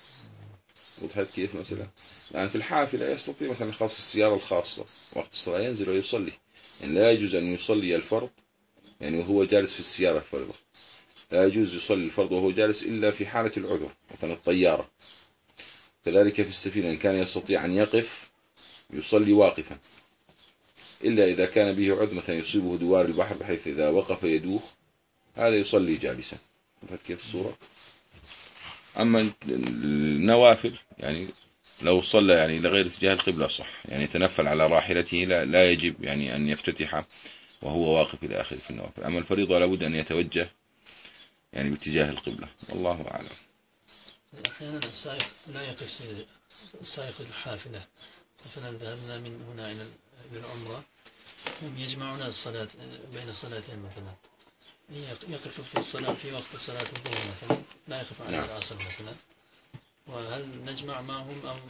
وضحت كيف مثلا؟ الآن في الحافلة يستطيع مثلا خاص السيارة الخاصة وقت الصلاة ينزل ويصلي، يعني لا يجوز أن يصلي الفرض يعني وهو جالس في السيارة الفرضة، لا يجوز يصلي الفرض وهو جالس إلا في حالة العذر، مثلا الطيارة. كذلك في السفينة إن كان يستطيع أن يقف يصلي واقفا، إلا إذا كان به عذر مثلا يصيبه دوار البحر بحيث إذا وقف يدوخ، هذا يصلي جالسا. فهمت كيف الصورة؟ أما النوافل يعني لو صلى يعني لغير اتجاه القبلة صح، يعني يتنفل على راحلته، لا, لا يجب يعني أن يفتتح وهو واقف إلى آخر في النوافل. أما الفريضة لابد أن يتوجه يعني باتجاه القبلة، والله أعلم. أحيانا السائق لا يقف سائق الحافلة، مثلا ذهبنا من هنا إلى العمرة، هم يجمعون الصلاة بين الصلاتين، مثلا يقف في الصلاة في وقت صلاة الظهر مثلا، لا يقف على العصر مثلا، وهل نجمع معهم أو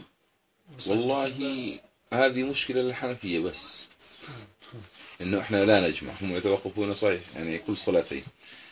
والله هذه مشكلة للحنفية بس إنه إحنا لا نجمع، هم يتوقفون صحيح يعني كل صلاتين.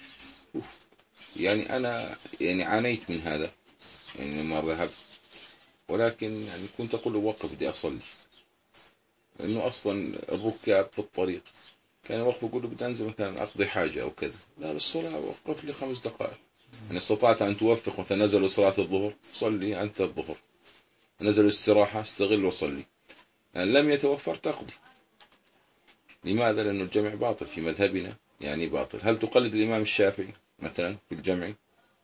يعني أنا يعني عانيت من هذا يعني لما ذهبت، ولكن يعني كنت أقول له وقف بدي أصلي، لأنه أصلا الركاب في الطريق كان وقف يقول له بدي أنزل مثلا أقضي حاجة أو كذا، لا بالصلاة وقف لي خمس دقائق. يعني استطعت أن توفق، مثلا نزلوا صلاة الظهر صلي أنت الظهر، نزلوا الاستراحة استغل وصلي، يعني لم يتوفر تقضي. لماذا؟ لأنه الجمع باطل في مذهبنا، يعني باطل. هل تقلد الإمام الشافعي مثلا في الجمع؟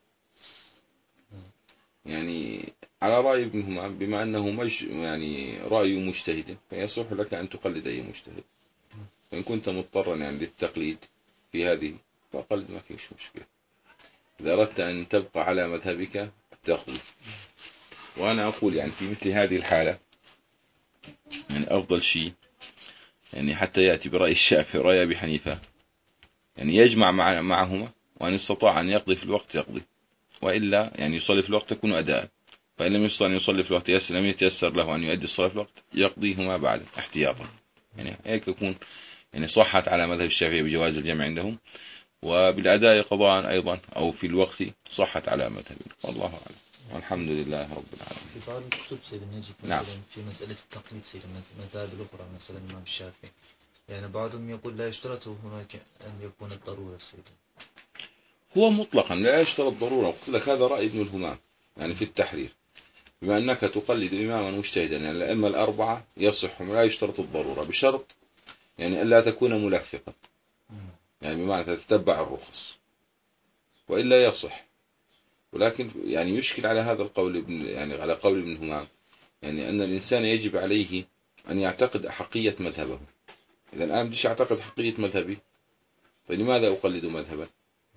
يعني على رأي ابن همام بما أنه مج يعني رأي مجتهد فيصح لك أن تقلد أي مجتهد، فإن كنت مضطرا يعني للتقليد في هذه فقلد، ما فيش مشكلة. إذا أردت أن تبقى على مذهبك تقضي. وأنا أقول يعني في مثل هذه الحالة يعني أفضل شيء يعني حتى يأتي برأي الشافعي رأي أبي حنيفة، يعني يجمع مع معهما، وأن استطاع أن يقضي في الوقت يقضي، وإلا يعني يصلي في الوقت تكون أداء، فإن لم يستطع أن يصلي في الوقت لم يتيسر له أن يؤدي الصلاة في الوقت يقضيهما بعد احتياطا. يعني هيك يكون يعني صحت على مذهب الشافعي بجواز الجمع عندهم، وبالأداء قضاء أيضا أو في الوقت صحت على مذهبنا، والله أعلم والحمد لله رب العالمين. في بعض الكتب سيدنا نجد مثلا نعم. في مسألة التقليد سيدنا المذاهب الأخرى مثلا الإمام الشافعي، يعني بعضهم يقول لا يشترط هناك أن يكون الضرورة سيدنا، هو مطلقا لا يشترط ضرورة. قلت لك هذا رأي ابن الهمام يعني في التحرير، بما أنك تقلد إماما مجتهدا، يعني الأئمة الأربعة يصح ولا يشترط الضرورة، بشرط يعني ألا تكون ملفقا، يعني بمعنى تتبع الرخص، وإلا يصح. ولكن يعني يشكل على هذا القول ابن يعني على قول ابن همام، يعني أن الإنسان يجب عليه أن يعتقد أحقية مذهبه. إذا الآن بديش أعتقد حقية مذهبي فلماذا أقلد مذهبا؟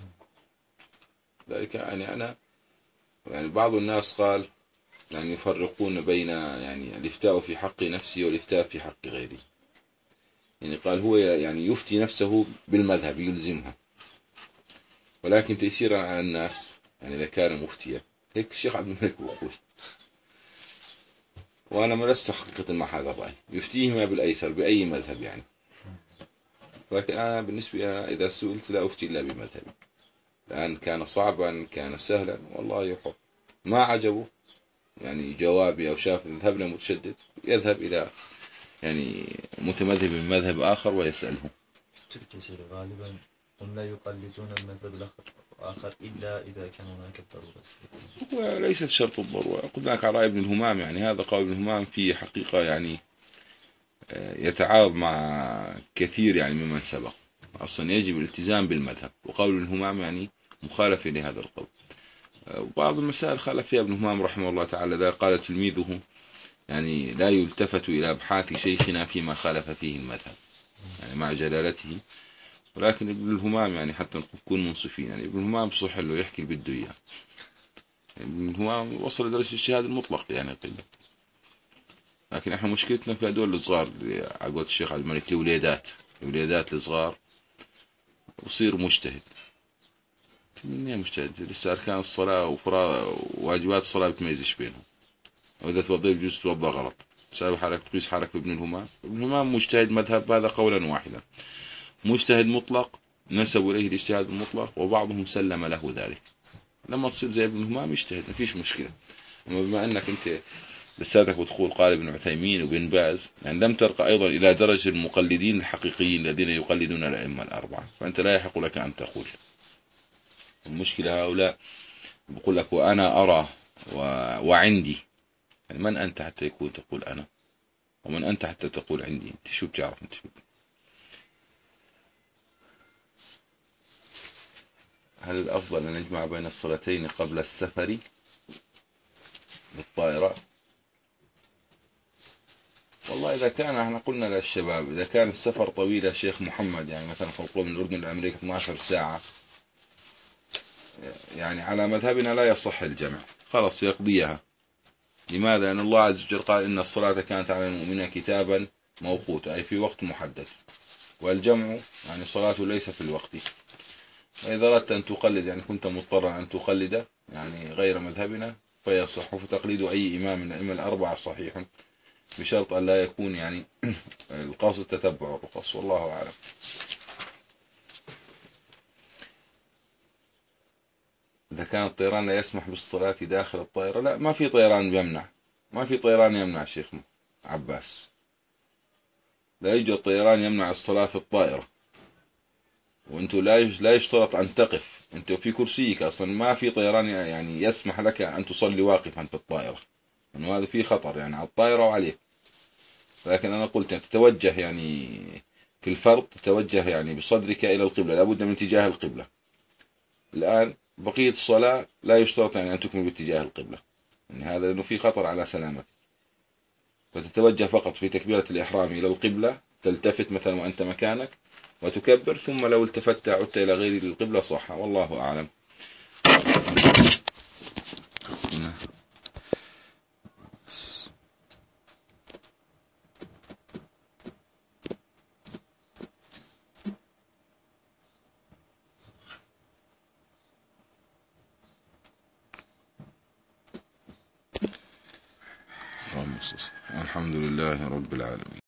ذلك يعني أنا يعني بعض الناس قال يعني يفرقون بين يعني الإفتاء في حق نفسي والإفتاء في حق غيري، يعني قال هو يعني يفتي نفسه بالمذهب يلزمها، ولكن تيسيرا على الناس يعني إذا كان مفتيا، هيك الشيخ عبد الملك يقول. وأنا ما لست حقيقة مع هذا الرأي، يفتيهما بالأيسر بأي مذهب يعني، ولكن أنا بالنسبة لي إذا سئلت لا أفتي إلا بمذهبي، الآن كان صعبا كان سهلا والله يحب، ما عجبه يعني جوابي أو شاف ذهبنا متشدد يذهب إلى يعني متمذهب من مذهب آخر ويسأله. تركيا غالبا هم لا يقلدون المذهب الآخر إلا إذا كان هناك ضرورة. وليست شرط الضرورة. قلنا لك على رأي ابن الهمام، يعني هذا قول ابن الهمام في حقيقة يعني يتعارض مع كثير يعني ممن سبق. أصلا يجب الالتزام بالمذهب، وقول ابن الهمام يعني مخالف لهذا القول. وبعض المسائل خالف فيها ابن الهمام رحمه الله تعالى، ذا قال تلميذه يعني لا يلتفت إلى أبحاث شيخنا فيما خالف فيه المذهب، يعني مع جلالته. ولكن ابن الهمام يعني حتى نكون منصفين، يعني ابن الهمام صح له يحكي اللي بده إياه. ابن الهمام وصل لدرجة الاجتهاد المطلق يعني قلة. لكن احنا مشكلتنا في هدول الصغار، عقود الشيخ عبد الملك، الوليدات الوليدات الصغار وصير مجتهد. منين مجتهد؟ لسه أركان الصلاة وواجبات الصلاة بتميزش بينهم، وإذا توضي بجوز توضى غلط. سابق حالك تقيس حالك بابن الهمام. ابن الهمام مجتهد مذهب هذا قولا واحدا، مجتهد مطلق نسبوا إليه الاجتهاد المطلق، وبعضهم سلم له ذلك. لما تصير زي ابن الهمام يجتهد ما فيش مشكلة. أما بما أنك أنت لساتك بتقول قال ابن عثيمين وابن باز، يعني لم ترقى أيضا إلى درجة المقلدين الحقيقيين الذين يقلدون الأئمة الأربعة، فأنت لا يحق لك أن تقول. المشكلة هؤلاء بقول لك وأنا أرى و... وعندي، يعني من أنت حتى يكون تقول أنا، ومن أنت حتى تقول عندي؟ أنت شو بتعرف أنت؟ هل الأفضل أن نجمع بين الصلاتين قبل السفر بالطائرة؟ والله إذا كان احنا قلنا للشباب إذا كان السفر طويل يا شيخ محمد، يعني مثلا خلقوا من الأردن لأمريكا اثنتي عشرة ساعة، يعني على مذهبنا لا يصح الجمع، خلاص يقضيها. لماذا؟ لأن الله عز وجل قال إن الصلاة كانت على المؤمنين كتابا موقوتا، أي في وقت محدد، والجمع يعني صلاة ليس في الوقت. وإذا أردت أن تقلد يعني كنت مضطرا أن تقلد يعني غير مذهبنا فيصح، فتقليد أي إمام من الأئمة الأربعة صحيح، بشرط أن لا يكون يعني القصد تتبع الرخص، والله أعلم. إذا كان الطيران لا يسمح بالصلاة داخل الطائرة، لا ما في طيران يمنع، ما في طيران يمنع شيخ عباس، لا يوجد طيران يمنع الصلاة في الطائرة. وانتو لا لا يشترط أن تقف، انتو في كرسيك أصلا، ما في طيران يعني يسمح لك أن تصلي واقفا في الطائرة، لأنه يعني هذا فيه خطر يعني على الطائرة وعليك. لكن أنا قلت يعني تتوجه يعني في الفرض تتوجه يعني بصدرك إلى القبلة، لابد من اتجاه القبلة. الآن بقية الصلاة لا يشترط يعني أن تكمل باتجاه القبلة، يعني هذا لأنه في خطر على سلامتك، فتتوجه فقط في تكبيرة الإحرام إلى القبلة، تلتفت مثلا وأنت مكانك وتكبر، ثم لو التفت عدت إلى غير القبلة صح، والله أعلم. الحمد لله رب العالمين.